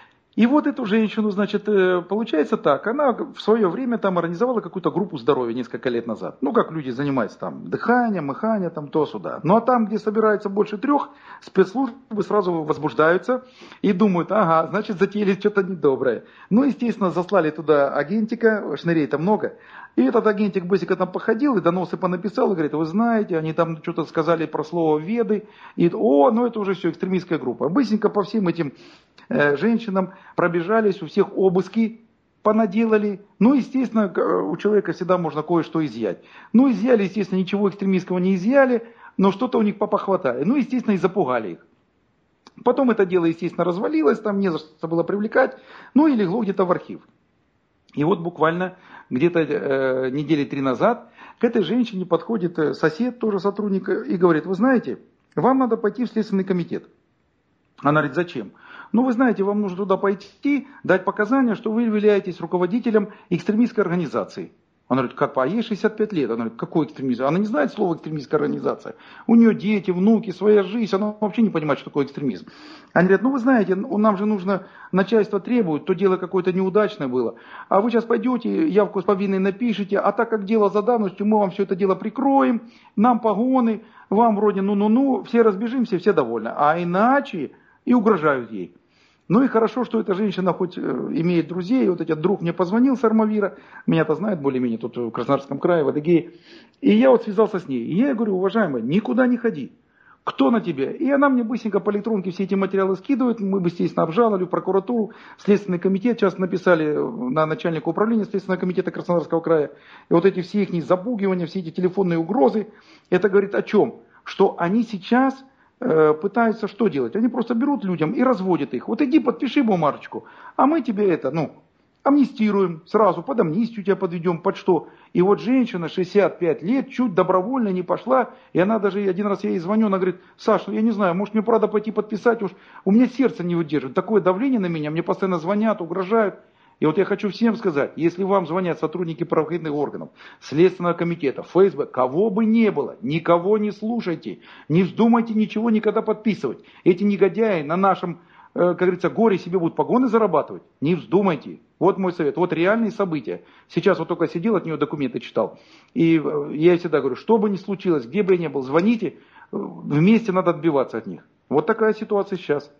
И вот эту женщину, значит, получается так, она в свое время там организовала какую-то группу здоровья несколько лет назад. Ну, как люди занимаются там дыханием, мыханием, там то-сюда. Ну, а там, где собирается больше трех, спецслужбы сразу возбуждаются и думают: ага, значит, затеяли что-то недоброе. Ну, естественно, заслали туда агентика, шнырей-то много. И этот агентик быстренько там походил и доносы понаписал, и говорит: вы знаете, они там что-то сказали про слово веды, и о, ну это уже все экстремистская группа. Быстренько по всем этим э, женщинам пробежались, у всех обыски понаделали. Ну, естественно, у человека всегда можно кое-что изъять. Ну, изъяли, естественно, ничего экстремистского не изъяли, но что-то у них попохватали. Ну, естественно, и запугали их. Потом это дело, естественно, развалилось, там не за что было привлекать, ну и легло где-то в архив. И вот буквально где-то э, недели три назад к этой женщине подходит сосед, тоже сотрудник, и говорит: вы знаете, вам надо пойти в Следственный комитет. Она говорит: зачем? Ну, вы знаете, вам нужно туда пойти, дать показания, что вы являетесь руководителем экстремистской организации. Она говорит: как, а ей шестьдесят пять лет. Она говорит: какой экстремизм? Она не знает слова экстремистская организация. У нее дети, внуки, своя жизнь, она вообще не понимает, что такое экстремизм. Они говорят: ну вы знаете, нам же нужно, начальство требует, то дело какое-то неудачное было. А вы сейчас пойдете, явку с повинной напишите, а так как дело за давностью, мы вам все это дело прикроем, нам погоны, вам вроде ну-ну-ну, все разбежимся, все довольны. А иначе и угрожают ей. Ну и хорошо, что эта женщина хоть имеет друзей. Вот этот друг мне позвонил с Армавира, меня-то знает более-менее тут в Краснодарском крае, в Адыгее. И я вот связался с ней. И я ей говорю: уважаемая, никуда не ходи. Кто на тебя? И она мне быстренько по электронке все эти материалы скидывает. Мы бы, естественно, обжаловали в прокуратуру, в Следственный комитет. Сейчас написали на начальника управления Следственного комитета Краснодарского края. И вот эти все их запугивания, все эти телефонные угрозы, это говорит о чем? Что они сейчас пытаются что делать? Они просто берут людям и разводят их. Вот иди подпиши бумажечку, а мы тебе это, ну, амнистируем, сразу под амнистию тебя подведем, под что? И вот женщина шестьдесят пять лет чуть добровольно не пошла, и она даже, один раз я ей звоню, она говорит: Саша, я не знаю, может мне правда пойти подписать, уж у меня сердце не выдерживает, такое давление на меня, мне постоянно звонят, угрожают. И вот я хочу всем сказать, если вам звонят сотрудники правоохранительных органов, Следственного комитета, ФСБ, кого бы ни было, никого не слушайте, не вздумайте ничего никогда подписывать. Эти негодяи на нашем, как говорится, горе себе будут погоны зарабатывать. Не вздумайте. Вот мой совет, вот реальные события. Сейчас вот только сидел, от нее документы читал. И я всегда говорю, что бы ни случилось, где бы я ни был, звоните, вместе надо отбиваться от них. Вот такая ситуация сейчас.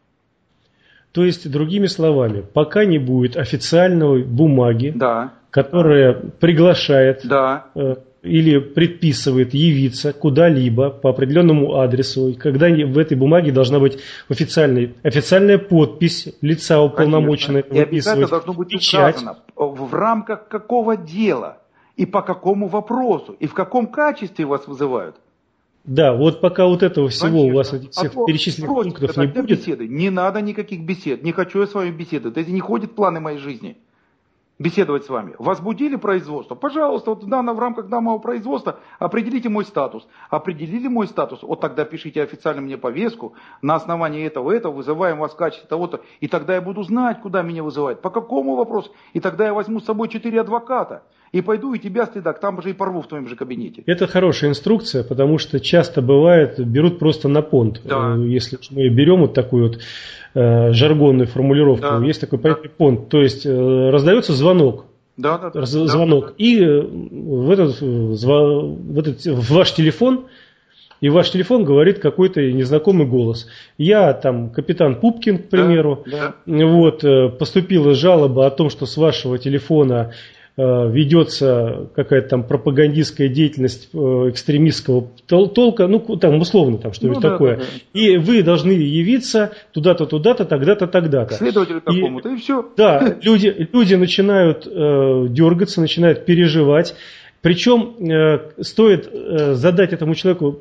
То есть, другими словами, пока не будет официальной бумаги, да. которая приглашает да. э, или предписывает явиться куда-либо по определенному адресу, когда в этой бумаге должна быть официальная, официальная подпись лица уполномоченного, и обязательно должно быть печать. Указано, в рамках какого дела и по какому вопросу и в каком качестве вас вызывают. Да, вот пока вот этого всего Конечно. у вас этих всех а перечисленных пунктов не будет. Беседы. Не надо никаких бесед, не хочу я с вами беседовать, это не входит в планы моей жизни. Беседовать с вами. Возбудили производство? Пожалуйста, вот в рамках данного производства определите мой статус. Определили мой статус? Вот тогда пишите официально мне повестку. На основании этого, этого вызываем вас в качестве того-то. И тогда я буду знать, куда меня вызывают. По какому вопросу? И тогда я возьму с собой четыре адвоката. И пойду и тебя, следак, там же и порву в твоем же кабинете. Это хорошая инструкция, потому что часто бывает, берут просто на понт. Да. Если мы берем вот такую вот э, жаргонную формулировку, да. есть такой понятный да. понт. То есть э, раздается звонок. Да, да, да, звонок. Да. И в, этот, в, этот, в ваш телефон, и ваш телефон говорит какой-то незнакомый голос. Я там капитан Пупкин, к примеру. Да, да. Вот, поступила жалоба о том, что с вашего телефона ведется какая-то там пропагандистская деятельность экстремистского толка, ну там условно там что-нибудь ну, да, такое, да, да. И вы должны явиться туда-то, туда-то, тогда-то, тогда-то. Следователю такому-то, и, и все. Да, люди, люди начинают э, дергаться, начинают переживать. Причем э, стоит э, задать этому человеку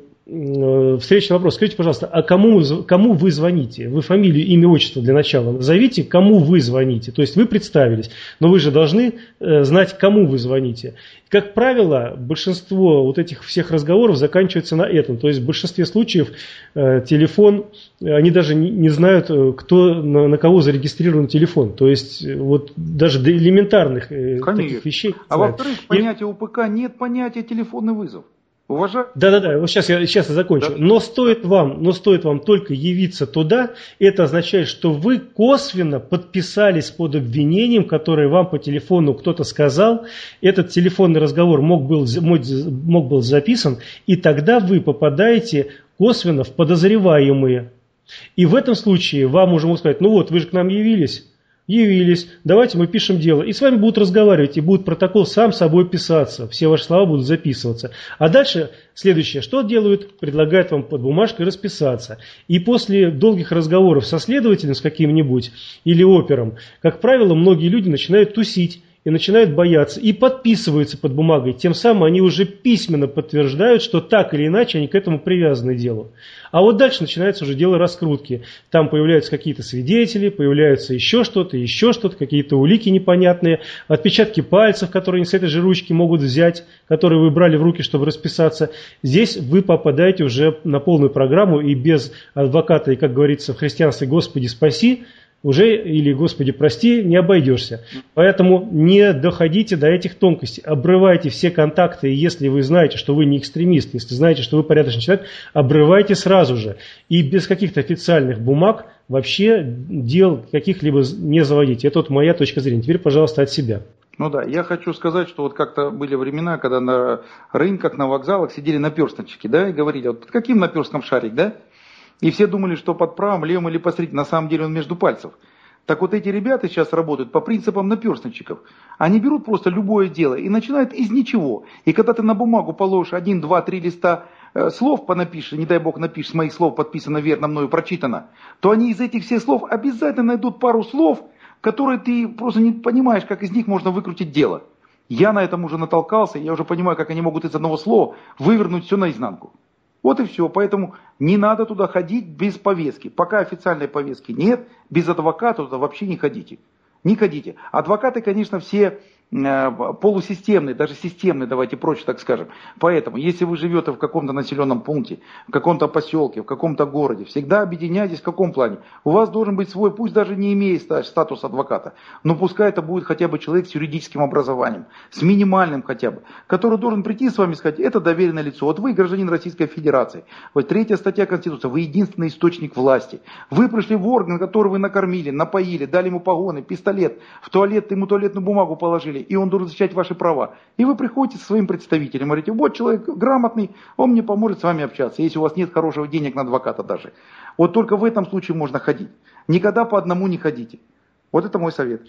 э, встречный вопрос. Скажите, пожалуйста, а кому, кому вы звоните? Вы фамилию, имя, отчество для начала назовите, кому вы звоните. То есть вы представились, но вы же должны э, знать, кому вы звоните. Как правило, большинство вот этих всех разговоров заканчивается на этом. То есть в большинстве случаев э, телефон, они даже не, не знают, кто, на, на кого зарегистрирован телефон. То есть вот даже до элементарных э, таких вещей. А во-вторых, понятие УПК нет понятия телефонный вызов. Уважаю. Да-да-да, вот сейчас я, сейчас я закончу. Да. Но стоит вам, но стоит вам только явиться туда, это означает, что вы косвенно подписались под обвинением, которое вам по телефону кто-то сказал. Этот телефонный разговор мог был, мог был записан, и тогда вы попадаете косвенно в подозреваемые. И в этом случае вам уже могут сказать, ну вот, вы же к нам явились. Явились, давайте мы пишем дело. И с вами будут разговаривать, и будет протокол сам собой писаться. Все ваши слова будут записываться. А дальше следующее, что делают? Предлагают вам под бумажкой расписаться. И после долгих разговоров со следователем, с каким-нибудь, или опером, как правило, многие люди начинают тусить. И начинают бояться, и подписываются под бумагой. Тем самым они уже письменно подтверждают, что так или иначе они к этому привязаны делу. А вот дальше начинается уже дело раскрутки. Там появляются какие-то свидетели, появляются еще что-то, еще что-то, какие-то улики непонятные, отпечатки пальцев, которые они с этой же ручки могут взять, которые вы брали в руки, чтобы расписаться. Здесь вы попадаете уже на полную программу, и без адвоката, и, как говорится в христианстве, «Господи, спаси», уже, или «Господи, прости», не обойдешься. Поэтому не доходите до этих тонкостей. Обрывайте все контакты, и если вы знаете, что вы не экстремист, если знаете, что вы порядочный человек, обрывайте сразу же. И без каких-то официальных бумаг вообще дел каких-либо не заводите. Это вот моя точка зрения. Теперь, пожалуйста, от себя. Ну да, я хочу сказать, что вот как-то были времена, когда на рынках, на вокзалах сидели наперсточки, да, и говорили, вот под каким наперстком шарик, да? И все думали, что под правым, левым или посередине, на самом деле он между пальцев. Так вот эти ребята сейчас работают по принципам наперсточников. Они берут просто любое дело и начинают из ничего. И когда ты на бумагу положишь один, два, три листа э, слов понапишешь, не дай бог напишешь, с моих слов подписано верно, мною прочитано, то они из этих всех слов обязательно найдут пару слов, которые ты просто не понимаешь, как из них можно выкрутить дело. Я на этом уже натолкался, я уже понимаю, как они могут из одного слова вывернуть все наизнанку. Вот и все, поэтому не надо туда ходить без повестки. Пока официальной повестки нет, без адвоката туда вообще не ходите. Не ходите. Адвокаты, конечно, все э, полусистемные, даже системные, давайте проще так скажем. Поэтому, если вы живете в каком-то населенном пункте, в каком-то поселке, в каком-то городе, всегда объединяйтесь в каком плане. У вас должен быть свой, пусть даже не имея статус адвоката, но пускай это будет хотя бы человек с юридическим образованием, с минимальным хотя бы, который должен прийти с вами и сказать, это доверенное лицо, вот вы гражданин Российской Федерации, вот третья статья Конституции, вы единственный источник власти, вы пришли в орган, который вы накормили, напоили, дали ему погоны, пистолет, в туалет, ему туалетную бумагу положили, и он должен защищать ваши права. И вы приходите со своим представителем, говорите, вот человек грамотный, он мне поможет с вами общаться, если у вас нет хорошего денег на адвоката даже. Вот только в этом случае можно ходить. Никогда по одному не ходите. Вот это мой совет.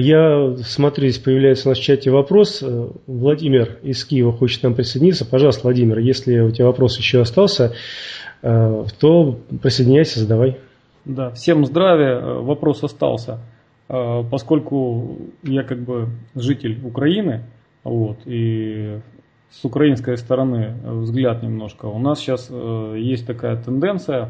Я смотрю, здесь появляется у нас в чате вопрос. Владимир из Киева хочет к нам присоединиться. Пожалуйста, Владимир, если у тебя вопрос еще остался, то присоединяйся, задавай. Да, всем здравия. Вопрос остался. Поскольку я как бы житель Украины, вот, и с украинской стороны взгляд немножко, у нас сейчас есть такая тенденция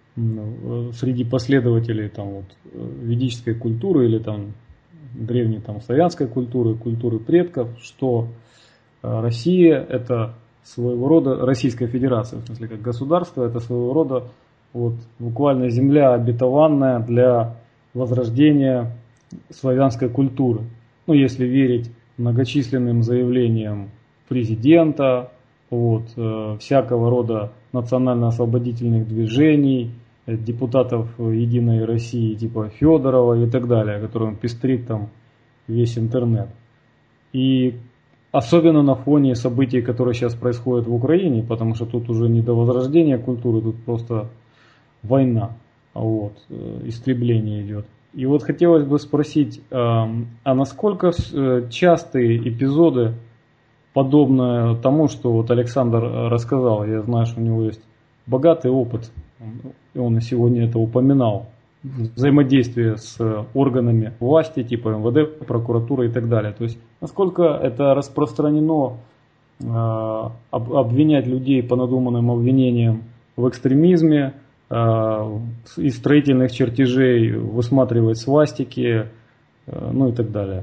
среди последователей там, вот, ведической культуры или там, древней там, славянской культуры, культуры предков, что Россия это своего рода, Российская Федерация, в смысле как государство, это своего рода вот, буквально земля обетованная для возрождения славянской культуры. Ну, если верить многочисленным заявлениям президента, вот, э, всякого рода национально-освободительных движений, э, депутатов Единой России типа Федорова и так далее, которым пестрит там весь интернет. И особенно на фоне событий, которые сейчас происходят в Украине, потому что тут уже не до возрождения культуры, тут просто война, вот, э, истребление идет. И вот хотелось бы спросить, а насколько частые эпизоды, подобные тому, что вот Александр рассказал, я знаю, что у него есть богатый опыт, и он и сегодня это упоминал, взаимодействие с органами власти, типа эм вэ дэ, прокуратуры и так далее. То есть, насколько это распространено э, обвинять людей по надуманным обвинениям в экстремизме, э, из строительных чертежей высматривать свастики, э, ну и так далее.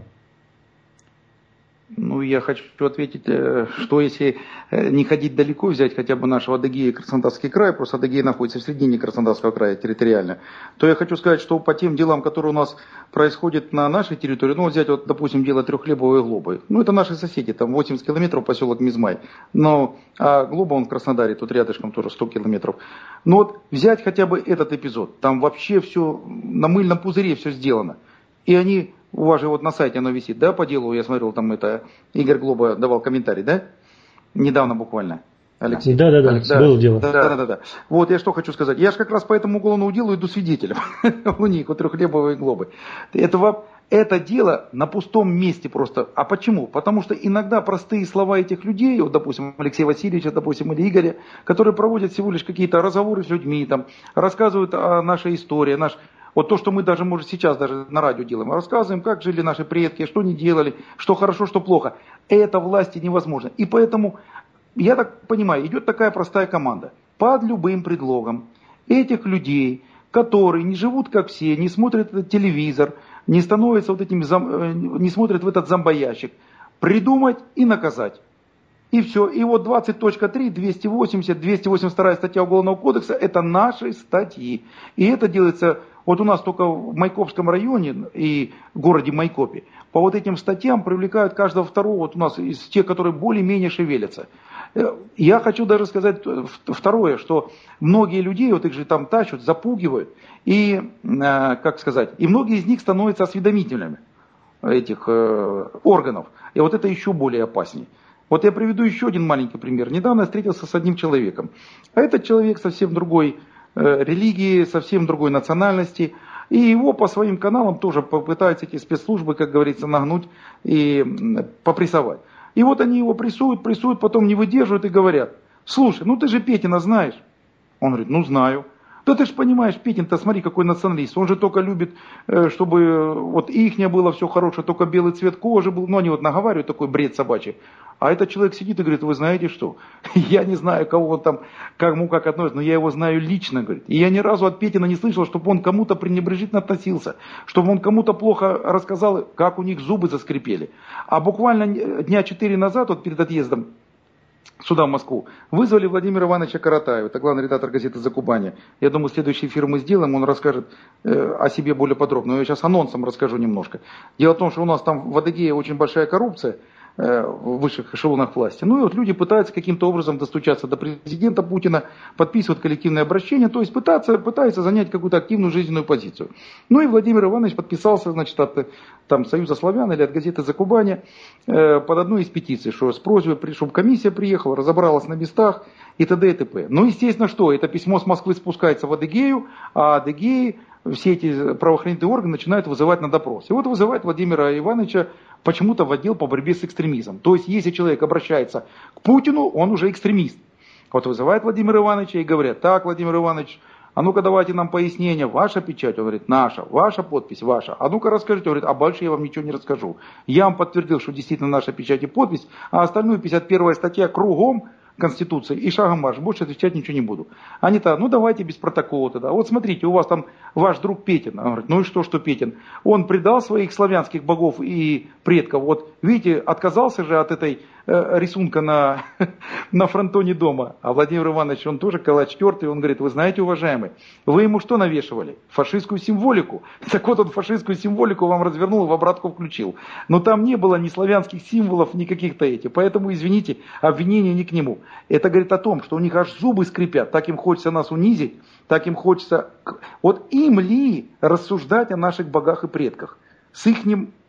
Ну, я хочу ответить, что если не ходить далеко, взять хотя бы нашего Адыгея и Краснодарский край, просто Адыгея находится в середине Краснодарского края территориально, то я хочу сказать, что по тем делам, которые у нас происходят на нашей территории, ну, взять, вот, допустим, дело Треххлебовой Глобы, ну, это наши соседи, там восемьдесят километров поселок Мизмай, но, а Глоба, он в Краснодаре, тут рядышком тоже сто километров. Но вот взять хотя бы этот эпизод, там вообще все на мыльном пузыре все сделано, и они... У вас же вот на сайте оно висит, да, по делу, я смотрел, там это, Игорь Глоба давал комментарий, да? Недавно буквально, Алексей. Да, да, да, да, было дело. Да, да, да, да. Вот я что хочу сказать. Я же как раз по этому уголовному делу иду свидетелем. У них, у Треххлебовой Глобы. Это, это дело на пустом месте просто. А почему? Потому что иногда простые слова этих людей, вот, допустим, Алексея Васильевича, допустим, или Игоря, которые проводят всего лишь какие-то разговоры с людьми, там, рассказывают о нашей истории, наш... Вот то, что мы даже, может, сейчас даже на радио делаем, рассказываем, как жили наши предки, что они делали, что хорошо, что плохо. Это власти невозможно. И поэтому, я так понимаю, идет такая простая команда. Под любым предлогом этих людей, которые не живут как все, не смотрят этот телевизор, не становятся вот этими, не смотрят в этот зомбоящик, придумать и наказать. И все. И вот двадцать точка три, двести восемьдесят, двести восемьдесят вторая статья Уголовного кодекса, это наши статьи. И это делается вот у нас только в Майкопском районе и городе Майкопе. По вот этим статьям привлекают каждого второго, вот у нас из тех, которые более-менее шевелятся. Я хочу даже сказать второе, что многие людей, вот их же там тащат, запугивают, и, как сказать, и многие из них становятся осведомителями этих органов. И вот это еще более опаснее. Вот я приведу еще один маленький пример. Недавно я встретился с одним человеком. А этот человек совсем другой э, религии, совсем другой национальности. И его по своим каналам тоже попытаются эти спецслужбы, как говорится, нагнуть и э, попрессовать. И вот они его прессуют, прессуют, потом не выдерживают и говорят: слушай, ну ты же Петина знаешь. Он говорит: ну знаю. Да ты же понимаешь, Петин-то смотри, какой националист. Он же только любит, чтобы вот ихнее было все хорошее, только белый цвет кожи был. Ну, они вот наговаривают такой бред собачий. А этот человек сидит и говорит: вы знаете что? Я не знаю, кого он там, кому как относится, но я его знаю лично, говорит. И я ни разу от Петина не слышал, чтобы он кому-то пренебрежительно относился, чтобы он кому-то плохо рассказал, как у них зубы заскрипели. А буквально дня четыре назад, вот перед отъездом сюда, в Москву, вызвали Владимира Ивановича Каратаева, это главный редактор газеты «Закубани». Я думаю, следующий эфир мы сделаем, он расскажет э, о себе более подробно. Но я сейчас анонсом расскажу немножко. Дело в том, что у нас там в Адыгее очень большая коррупция э, в высших эшелонах власти. Ну и вот люди пытаются каким-то образом достучаться до президента Путина, подписывают коллективное обращение, то есть пытаются, пытаются занять какую-то активную жизненную позицию. Ну и Владимир Иванович подписался, значит, от там, Союза славян или от газеты «Закубани» э, под одной из петиций, что с просьбой, чтобы комиссия приехала, разобралась на местах и т.д. и т.п. Ну, естественно, что? Это письмо с Москвы спускается в Адыгею, а Адыгеи, все эти правоохранительные органы начинают вызывать на допрос. И вот вызывает Владимира Ивановича почему-то в отдел по борьбе с экстремизмом. То есть, если человек обращается к Путину, он уже экстремист. Вот вызывает Владимира Ивановича и говорят: так, Владимир Иванович, а ну-ка давайте нам пояснение, ваша печать? Он говорит: наша, ваша подпись, ваша. А ну-ка расскажите. Он говорит: а больше я вам ничего не расскажу. Я вам подтвердил, что действительно наша печать и подпись, а остальную пятьдесят первая статья кругом Конституции и шагом марш, больше отвечать ничего не буду. Они-то: ну давайте без протокола тогда. Вот смотрите, у вас там ваш друг Петин. Он говорит: ну и что, что Петин? Он предал своих славянских богов и предков. Вот видите, отказался же от этой э, рисунка на, на фронтоне дома. А Владимир Иванович, он тоже калач тертый, он говорит: вы знаете, уважаемый, вы ему что навешивали? Фашистскую символику. Так вот он фашистскую символику вам развернул и в обратку включил. Но там не было ни славянских символов, ни каких-то этих. Поэтому, извините, обвинение не к нему. Это говорит о том, что у них аж зубы скрипят, так им хочется нас унизить, так им хочется... Вот им ли рассуждать о наших богах и предках? С ихним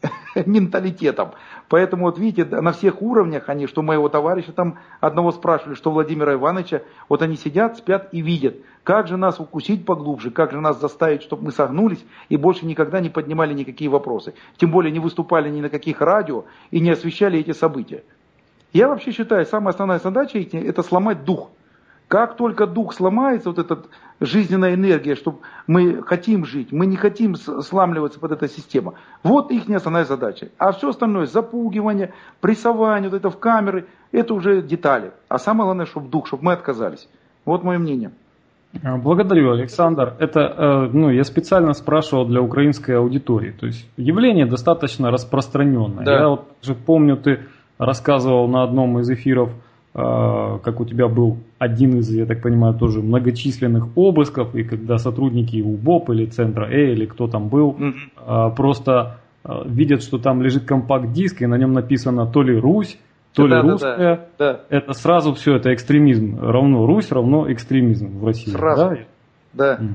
менталитетом. Поэтому вот видите, на всех уровнях они, что моего товарища там одного спрашивали, что Владимира Ивановича, вот они сидят, спят и видят, как же нас укусить поглубже, как же нас заставить, чтобы мы согнулись и больше никогда не поднимали никакие вопросы. Тем более не выступали ни на каких радио и не освещали эти события. Я вообще считаю, самая основная задача – это сломать дух. Как только дух сломается, вот эта жизненная энергия, что мы хотим жить, мы не хотим сламливаться под этой системой. Вот их основная задача. А все остальное, запугивание, прессование, вот это в камеры, это уже детали. А самое главное, чтобы дух, чтобы мы отказались. Вот мое мнение. Благодарю, Александр. Это, ну, я специально спрашивал для украинской аудитории. То есть явление достаточно распространенное. Да. Я вот же помню, ты рассказывал на одном из эфиров, как у тебя был один из, я так понимаю, тоже многочисленных обысков, и когда сотрудники УБОП или Центра Э, или кто там был, mm-hmm. просто видят, что там лежит компакт-диск, и на нем написано то ли Русь, то да, ли да, русская, да, да. Это сразу все, это экстремизм, равно Русь, равно экстремизм в России. Сразу, да. да. Mm.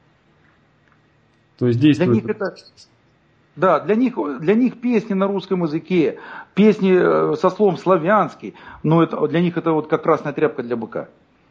То есть действует... Для них это... Да, для них, для них песни на русском языке, песни со словом славянский, но это, для них это вот как красная тряпка для быка,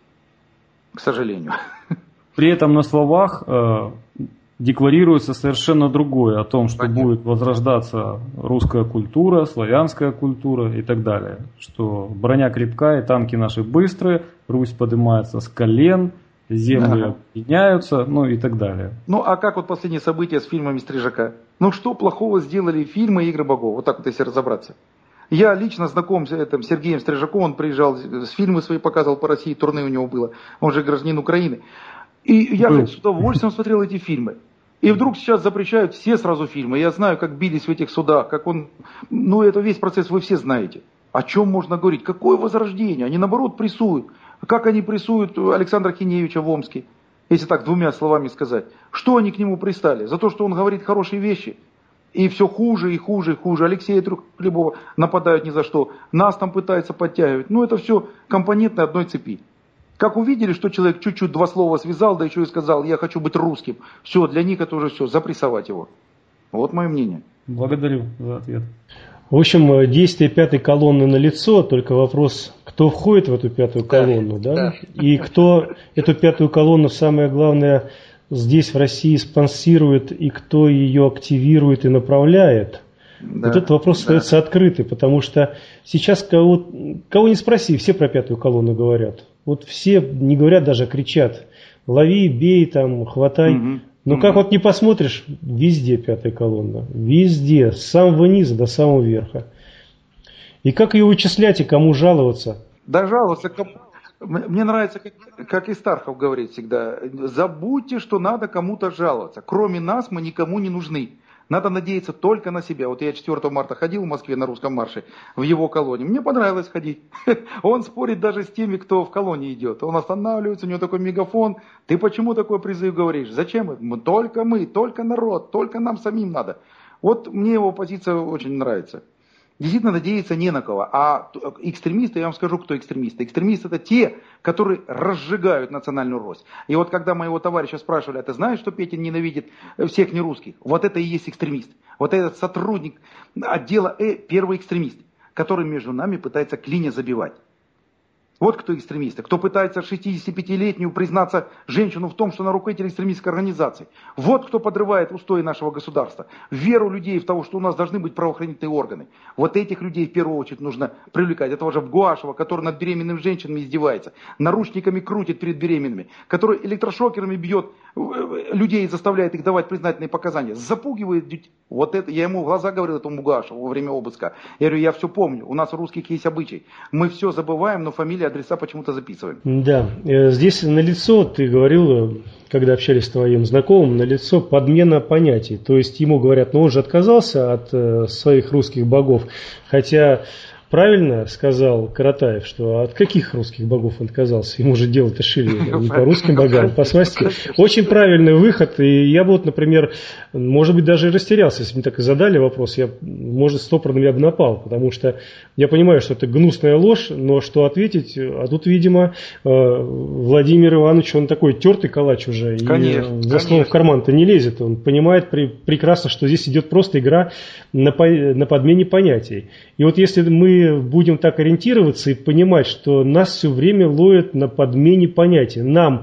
к сожалению. При этом на словах э, декларируется совершенно другое, о том, что Понятно. Будет возрождаться русская культура, славянская культура и так далее. Что броня крепкая, танки наши быстрые, Русь поднимается с колен, земли ага. объединяются, ну и так далее. Ну а как вот последние события с фильмами Стрижака? Ну что плохого сделали фильмы «Игры богов»? Вот так вот если разобраться. Я лично знаком с этим Сергеем Стрижаком, он приезжал, с фильмы свои показывал по России, турне у него было, он же гражданин Украины. И я Был. с удовольствием смотрел эти фильмы. И вдруг сейчас запрещают все сразу фильмы. Я знаю, как бились в этих судах, как он... Ну это весь процесс вы все знаете. О чем можно говорить? Какое возрождение? Они наоборот прессуют. Как они прессуют Александра Хиневича в Омске, если так двумя словами сказать. Что они к нему пристали? За то, что он говорит хорошие вещи. И все хуже и хуже и хуже. Алексея Трухлебова нападают ни за что. Нас там пытаются подтягивать. Ну это все компоненты одной цепи. Как увидели, что человек чуть-чуть два слова связал, да еще и сказал, я хочу быть русским. Все, для них это уже все, запрессовать его. Вот мое мнение. Благодарю за ответ. В общем, действие пятой колонны налицо, только вопрос, кто входит в эту пятую колонну, да? Да? И кто эту пятую колонну, самое главное, здесь в России спонсирует, и кто ее активирует и направляет. Да, вот этот вопрос да. остается открытый, потому что сейчас кого, кого не спроси, все про пятую колонну говорят. Вот все не говорят, даже кричат, лови, бей, там, хватай. Угу. Но как вот не посмотришь, везде пятая колонна, везде, с самого низа до самого верха. И как ее вычислять и кому жаловаться? Да жаловаться, мне нравится, как, как и Стархов говорит всегда, забудьте, что надо кому-то жаловаться. Кроме нас мы никому не нужны. Надо надеяться только на себя. Вот я четвёртого марта ходил в Москве на русском марше, в его колонии. Мне понравилось ходить. Он спорит даже с теми, кто в колонии идет. Он останавливается, у него такой мегафон. Ты почему такой призыв говоришь? Зачем? Мы, только мы, только народ, только нам самим надо. Вот мне его позиция очень нравится. Действительно надеяться не на кого. А экстремисты, я вам скажу, кто экстремисты. Экстремисты это те, которые разжигают национальную рость. И вот когда моего товарища спрашивали, а ты знаешь, что Петин ненавидит всех нерусских? Вот это и есть экстремист. Вот этот сотрудник отдела Э, первый экстремист, который между нами пытается клинья забивать. Вот кто экстремисты. Кто пытается шестидесятипятилетнюю признаться женщину в том, что она руководитель экстремистской организации. Вот кто подрывает устои нашего государства. Веру людей в то, что у нас должны быть правоохранительные органы. Вот этих людей в первую очередь нужно привлекать. Этого же Гуашева, который над беременными женщинами издевается. Наручниками крутит перед беременными. Который электрошокерами бьет людей и заставляет их давать признательные показания. Запугивает. Вот это, я ему в глаза говорил этому Гуашеву во время обыска. Я говорю, я все помню. У нас у русских есть обычай. Мы все забываем, но фамилия, адреса почему-то записываем. Да, здесь налицо, ты говорил, когда общались с твоим знакомым, налицо подмена понятий. То есть ему говорят, ну он же отказался от своих русских богов, хотя правильно сказал Каратаев, что от каких русских богов он отказался? Ему же дело-то шили не по русским богам, а по свастике. Очень правильный выход. И я бы, вот, например, может быть, даже и растерялся, если мне так и задали вопрос. Я, может, стопорно я бы напал, потому что я понимаю, что это гнусная ложь, но что ответить? А тут, видимо, Владимир Иванович, он такой тертый калач уже. Конечно, и за словом в карман-то не лезет. Он понимает при, прекрасно, что здесь идет просто игра на, по, на подмене понятий. И вот если мы будем так ориентироваться и понимать, что нас все время ловят на подмене понятий, нам,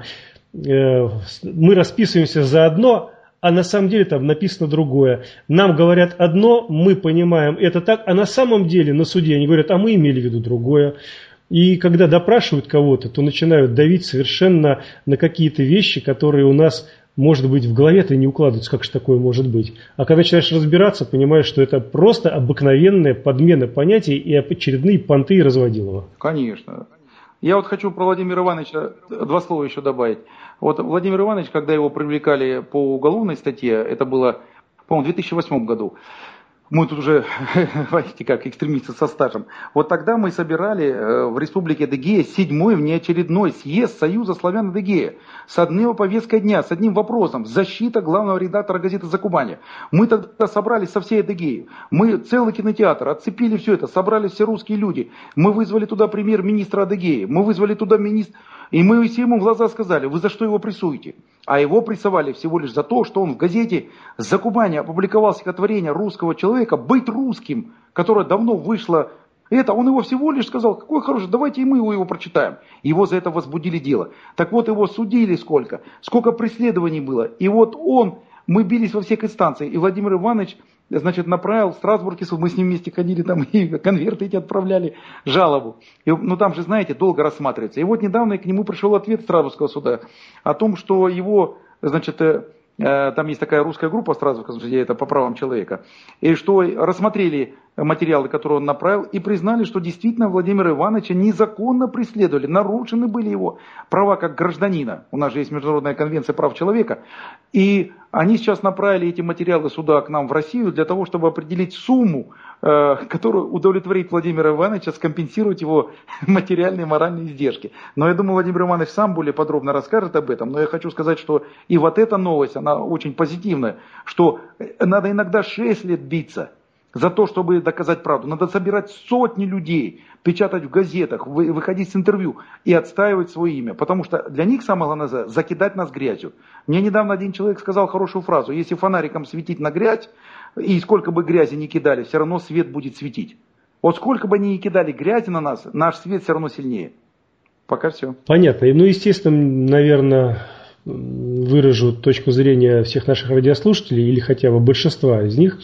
э, мы расписываемся за одно, а на самом деле там написано другое. Нам говорят одно, мы понимаем это так, а на самом деле на суде они говорят, а мы имели в виду другое. И когда допрашивают кого-то, то начинают давить совершенно на какие-то вещи, которые у нас, может быть, в голове-то не укладываются, как же такое может быть. А когда начинаешь разбираться, понимаешь, что это просто обыкновенная подмена понятий и очередные понты и разводилово. Конечно. Я вот хочу про Владимира Ивановича два слова еще добавить. Вот Владимир Иванович, когда его привлекали по уголовной статье, это было, по-моему, в две тысячи восьмом году, мы тут уже, видите, как экстремисты со стажем. Вот тогда мы собирали в Республике Адыгея седьмой внеочередной съезд Союза славян Адыгея с одной повесткой дня, с одним вопросом: защита главного редактора газеты «Закубани». Мы тогда собрались со всей Адыгеей. Мы целый кинотеатр, отцепили все это, собрали все русские люди. Мы вызвали туда премьер-министра Адыгеи, мы вызвали туда министра. И мы все ему в глаза сказали: вы за что его прессуете? А его прессовали всего лишь за то, что он в газете «Закубани» опубликовал стихотворение русского человека «Быть русским», которое давно вышло. Это он его всего лишь сказал: какой хороший, давайте и мы его, его прочитаем. Его за это возбудили дело. Так вот, его судили сколько, сколько преследований было. И вот он, мы бились во всех инстанциях. И Владимир Иванович, значит, направил в Страсбурге, мы с ним вместе ходили, там и конверты эти отправляли, жалобу. И, ну там же, знаете, долго рассматривается. И вот недавно к нему пришел ответ Страсбургского суда о том, что его, значит, э, там есть такая русская группа Страсбургского суда, это по правам человека, и что рассмотрели материалы, которые он направил, и признали, что действительно Владимира Ивановича незаконно преследовали, нарушены были его права как гражданина. У нас же есть Международная конвенция прав человека. И они сейчас направили эти материалы суда к нам в Россию для того, чтобы определить сумму, э, которую удовлетворит Владимира Ивановича, скомпенсировать его материальные и моральные издержки. Но я думаю, Владимир Иванович сам более подробно расскажет об этом. Но я хочу сказать, что и вот эта новость, она очень позитивная, что надо иногда шесть лет биться за то, чтобы доказать правду. Надо собирать сотни людей, печатать в газетах, выходить с интервью и отстаивать свое имя. Потому что для них самое главное закидать нас грязью. Мне недавно один человек сказал хорошую фразу: если фонариком светить на грязь, и сколько бы грязи ни кидали, все равно свет будет светить. Вот сколько бы они ни кидали грязи на нас, наш свет все равно сильнее. Пока все. Понятно. Ну, естественно, наверное, выражу точку зрения всех наших радиослушателей, или хотя бы большинства из них.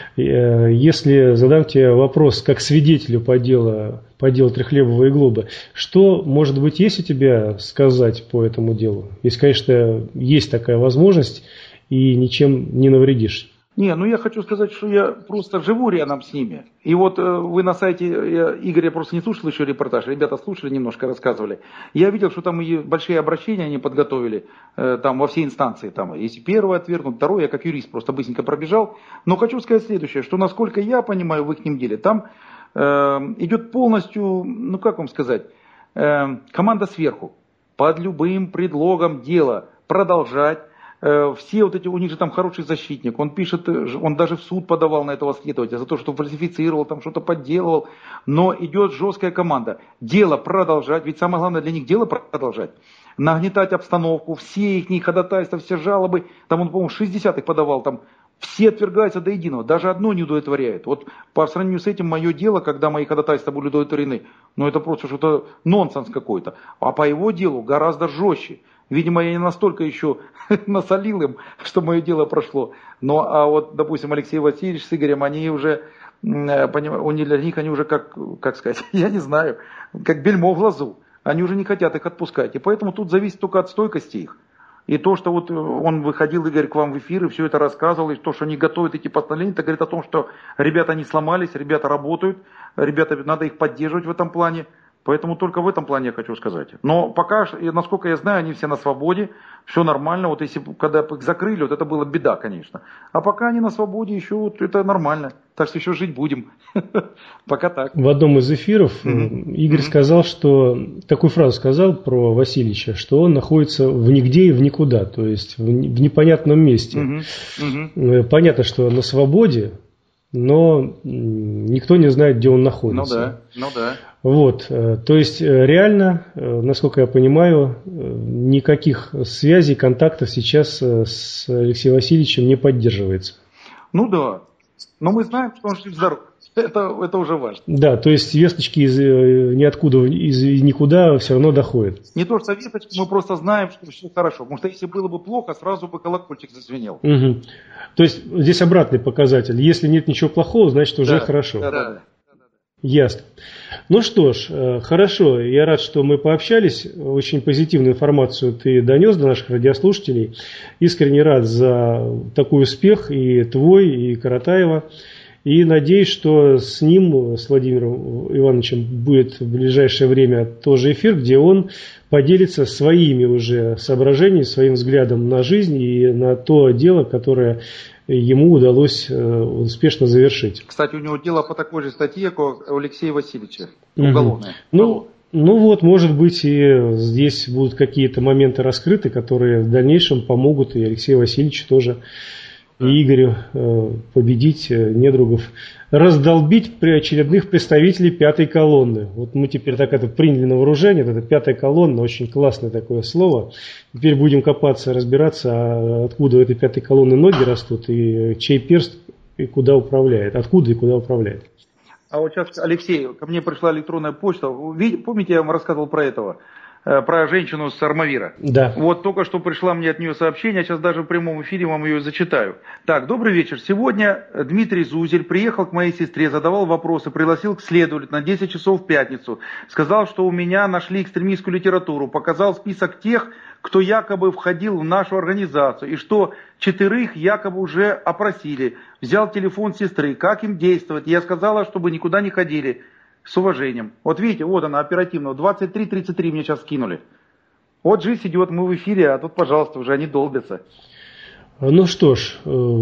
Если задам тебе вопрос как свидетелю по делу, по делу Трехлебова и Глоба, что, может быть, есть у тебя сказать по этому делу? Если, конечно, есть такая возможность и ничем не навредишь. Не, ну я хочу сказать, что я просто живу рядом с ними. И вот э, вы на сайте, я, Игорь, я просто не слушал еще репортаж, ребята слушали, немножко рассказывали. Я видел, что там и большие обращения они подготовили, э, там во все инстанции. Там, если первое отвергнут, второе, я как юрист просто быстренько пробежал. Но хочу сказать следующее, что насколько я понимаю в их деле, там э, идет полностью, ну как вам сказать, э, команда сверху. Под любым предлогом дела продолжать. Все вот эти, у них же там хороший защитник, он пишет, он даже в суд подавал на этого следователя за то, что фальсифицировал, там что-то подделывал, но идет жесткая команда. Дело продолжать, ведь самое главное для них дело продолжать, нагнетать обстановку, все их ходатайства, все жалобы, там он, по-моему, шестьдесят их подавал, там все отвергаются до единого, даже одно не удовлетворяет. Вот по сравнению с этим мое дело, когда мои ходатайства были удовлетворены, ну это просто что-то нонсенс какой-то, а по его делу гораздо жестче. Видимо, я не настолько еще насолил им, что мое дело прошло. Но, а вот, допустим, Алексей Васильевич с Игорем, они уже, понимаю, для них они уже, как, как сказать, я не знаю, как бельмо в глазу. Они уже не хотят их отпускать. И поэтому тут зависит только от стойкости их. И то, что вот он выходил, Игорь, к вам в эфир и все это рассказывал, и то, что они готовят эти постановления, это говорит о том, что ребята не сломались, ребята работают, ребята, надо их поддерживать в этом плане. Поэтому только в этом плане я хочу сказать. Но пока, насколько я знаю, они все на свободе, все нормально. Вот если когда их закрыли, вот это была беда, конечно. А пока они на свободе, еще вот это нормально. Так что еще жить будем. Пока так. В одном из эфиров mm-hmm. Игорь mm-hmm. сказал, что, такую фразу сказал про Васильевича, что он находится в нигде и в никуда, то есть в непонятном месте. Mm-hmm. Mm-hmm. Понятно, что на свободе, но никто не знает, где он находится. Ну да, ну да. Вот, то есть реально, насколько я понимаю, никаких связей, контактов сейчас с Алексеем Васильевичем не поддерживается. Ну да, но мы знаем, что он жив-здоров. Это, это уже важно. Да, то есть весточки из ниоткуда, из никуда все равно доходят. Не то, что весточки, мы просто знаем, что все хорошо. Потому что если было бы плохо, сразу бы колокольчик зазвенел. Угу. То есть здесь обратный показатель. Если нет ничего плохого, значит уже да, хорошо. Да, да, да. Ясно. Ну что ж, хорошо. Я рад, что мы пообщались. Очень позитивную информацию ты донес до наших радиослушателей. Искренне рад за такой успех и твой, и Каратаева. И надеюсь, что с ним, с Владимиром Ивановичем, будет в ближайшее время тоже эфир, где он поделится своими уже соображениями, своим взглядом на жизнь и на то дело, которое ему удалось успешно завершить. Кстати, у него дело по такой же статье, как у Алексея Васильевича, уголовное. Угу. Ну, ну вот, может быть, и здесь будут какие-то моменты раскрыты, которые в дальнейшем помогут и Алексею Васильевичу тоже, и Игорю э, победить э, недругов, раздолбить при очередных представителей пятой колонны. Вот мы теперь так это приняли на вооружение, это пятая колонна, очень классное такое слово. Теперь будем копаться, разбираться, а откуда у этой пятой колонны ноги растут, и чей перст и куда управляет, откуда и куда управляет. А вот сейчас, Алексей, ко мне пришла электронная почта. Помните, я вам рассказывал про этого? Про женщину с Армавира. Да. Вот только что пришла мне от нее сообщение, сейчас даже в прямом эфире вам ее зачитаю. Так, добрый вечер. Сегодня Дмитрий Зузель приехал к моей сестре, задавал вопросы, пригласил к следователю на десять часов в пятницу. Сказал, что у меня нашли экстремистскую литературу, показал список тех, кто якобы входил в нашу организацию, и что четырех якобы уже опросили. Взял телефон сестры, как им действовать. Я сказала, чтобы никуда не ходили. С уважением. Вот видите, вот она оперативно. двадцать три тридцать три мне сейчас скинули. Вот жизнь идет, мы в эфире, а тут, пожалуйста, уже они долбятся. Ну что ж,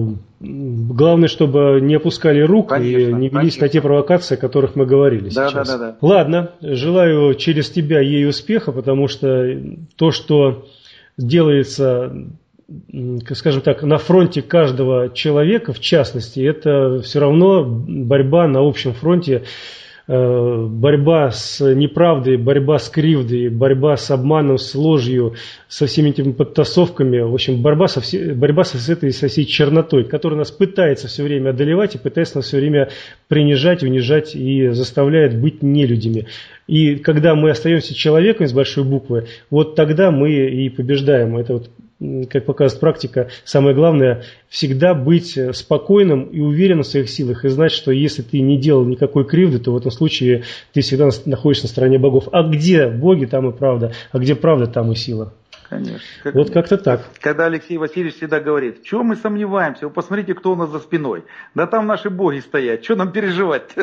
главное, чтобы не опускали рук, конечно, и не велись конечно. на те провокации, о которых мы говорили да, сейчас. Да, да, да. Ладно, желаю через тебя ей успеха, потому что то, что делается, скажем так, на фронте каждого человека, в частности, это все равно борьба на общем фронте. Борьба с неправдой, борьба с кривдой, борьба с обманом, с ложью, со всеми этими подтасовками, в общем, борьба со, все, борьба со, этой, со всей чернотой, которая нас пытается все время одолевать и пытается нас все время принижать, унижать и заставляет быть нелюдями. И когда мы остаемся человеком с большой буквы, вот тогда мы и побеждаем. Это вот, как показывает практика, самое главное всегда быть спокойным и уверенным в своих силах и знать, что если ты не делал никакой кривды, то в этом случае ты всегда находишься на стороне богов. А где боги, там и правда, а где правда, там и сила. Конечно. Как, вот как-то так. Когда Алексей Васильевич всегда говорит, в чем мы сомневаемся, вы посмотрите, кто у нас за спиной. Да там наши боги стоят, что нам переживать-то?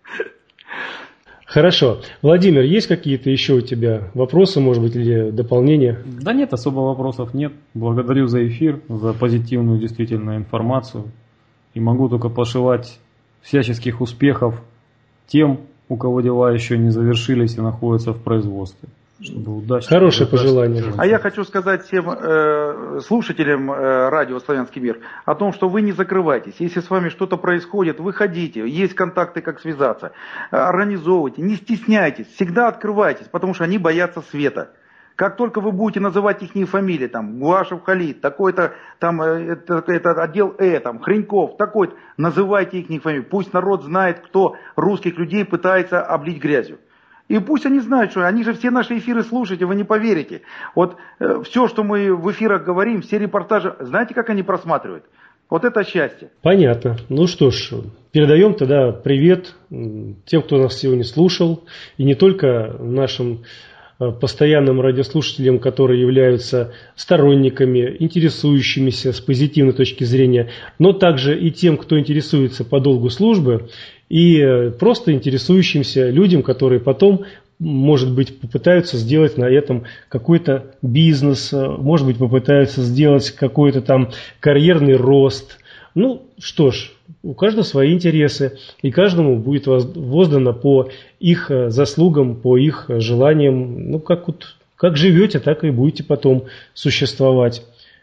Хорошо. Владимир, есть какие-то еще у тебя вопросы, может быть, или дополнения? Да нет, особо вопросов нет. Благодарю за эфир, за позитивную действительно информацию. И могу только пожелать всяческих успехов тем, у кого дела еще не завершились и находятся в производстве. Чтобы удачно, Хорошее пожелание. А я хочу сказать всем э, слушателям э, радио «Славянский мир» о том, что вы не закрывайтесь. Если с вами что-то происходит, выходите, есть контакты, как связаться, э, организовывайте, не стесняйтесь, всегда открывайтесь, потому что они боятся света. Как только вы будете называть их фамилии, там, Гуашев Халид, такой-то, там, это, это отдел Э, там, Хреньков, такой-то, называйте их фамилии. Пусть народ знает, кто русских людей пытается облить грязью. И пусть они знают, что они же все наши эфиры слушаете, вы не поверите. Вот э, все, что мы в эфирах говорим, все репортажи, знаете, как они просматривают? Вот это счастье. Понятно. Ну что ж, передаем тогда привет тем, кто нас сегодня слушал. И не только нашим постоянным радиослушателям, которые являются сторонниками, интересующимися с позитивной точки зрения, но также и тем, кто интересуется по долгу службы, и просто интересующимся людям, которые потом может быть, попытаются сделать на этом какой-то бизнес, может быть, попытаются сделать какой-то там карьерный рост. Ну, что ж, у каждого свои интересы, и каждому будет воздано по их заслугам, по их желаниям. Ну, как, вот, как живете, так и будете потом существовать.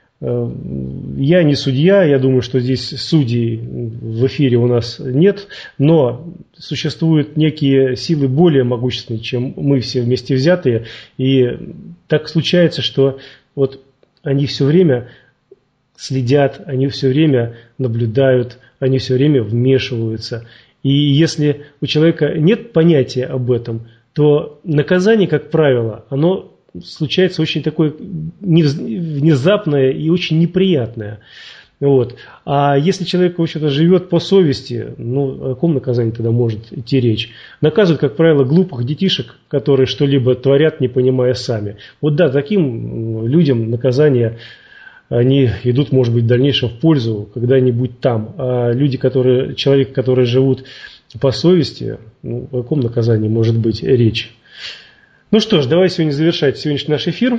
Я не судья, я думаю, что здесь судей в эфире у нас нет, но существуют некие силы более могущественные, чем мы все вместе взятые, и так случается, что вот они все время следят, они все время наблюдают, они все время вмешиваются. И если у человека нет понятия об этом, то наказание, как правило, оно случается очень такое внезапное и очень неприятное. Вот. А если человек, в общем-то, живет по совести, ну, о каком наказании тогда может идти речь? Наказывают, как правило, глупых детишек, которые что-либо творят, не понимая сами. Вот да, таким людям наказания, они идут, может быть, в дальнейшем в пользу когда-нибудь там. А люди, которые, человек, которые живут по совести, ну, о каком наказании может быть речь? Ну что ж, давай сегодня завершать сегодняшний наш эфир.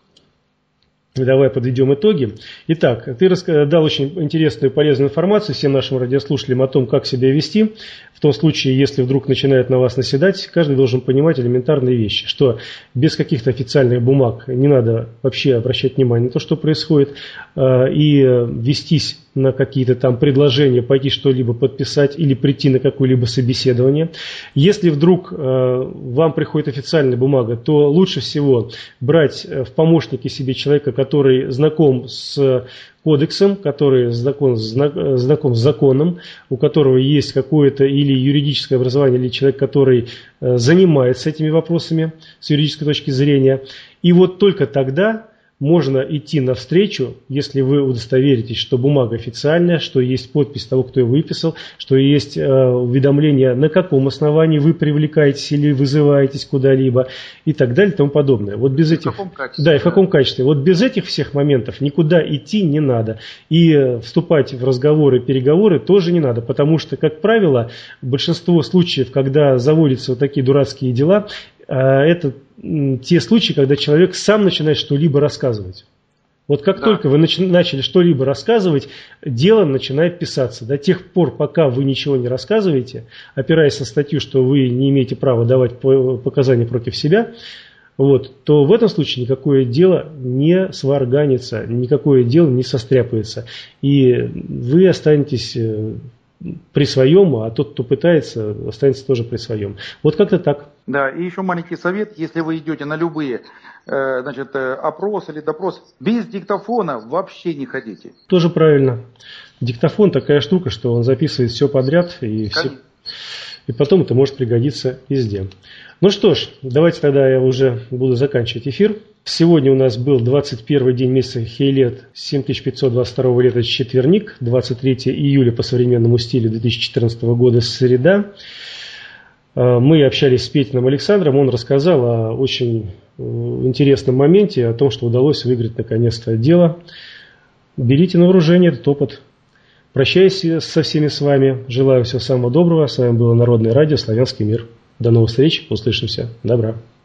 Давай подведем итоги. Итак, ты дал очень интересную и полезную информацию всем нашим радиослушателям о том, как себя вести. В том случае, если вдруг начинает на вас наседать, каждый должен понимать элементарные вещи, что без каких-то официальных бумаг не надо вообще обращать внимание на то, что происходит, и вестись на какие-то там предложения, пойти что-либо подписать или прийти на какое-либо собеседование. Если вдруг вам приходит официальная бумага, то лучше всего брать в помощники себе человека, который знаком с кодексом, который знаком, знаком с законом, у которого есть какое-то или юридическое образование, или человек, который занимается этими вопросами с юридической точки зрения. И вот только тогда можно идти навстречу, если вы удостоверитесь, что бумага официальная, что есть подпись того, кто ее выписал, что есть э, уведомление, на каком основании вы привлекаетесь или вызываетесь куда-либо и так далее и тому подобное. Вот без этих, в каком качестве? Да, и в каком качестве. Вот без этих всех моментов никуда идти не надо. И э, вступать в разговоры, переговоры тоже не надо, потому что, как правило, большинство случаев, когда заводятся вот такие дурацкие дела, э, это те случаи, когда человек сам начинает что-либо рассказывать. Вот как да. только вы начи- начали что-либо рассказывать, дело начинает писаться. До тех пор, пока вы ничего не рассказываете, опираясь на статью, что вы не имеете права давать показания против себя, вот, то в этом случае никакое дело не сварганится, никакое дело не состряпается. И вы останетесь при своем, а тот, кто пытается, останется тоже при своем. Вот как-то так. Да, и еще маленький совет, если вы идете на любые э, значит, э, опросы или допрос, без диктофона вообще не ходите. Тоже правильно. Диктофон такая штука, что он записывает все подряд, и, все, и потом это может пригодиться везде. Ну что ж, давайте тогда я уже буду заканчивать эфир. Сегодня у нас был двадцать первый день месяца Хейлет семь тысяч пятьсот двадцать второго лета, четверник, двадцать третьего июля по современному стилю две тысячи четырнадцатого года, среда. Мы общались с Петиным Александром, он рассказал о очень интересном моменте, о том, что удалось выиграть наконец-то дело. Берите на вооружение этот опыт. Прощаюсь со всеми с вами, желаю всего самого доброго. С вами было Народное радио «Славянский мир». До новых встреч, услышимся. Добра.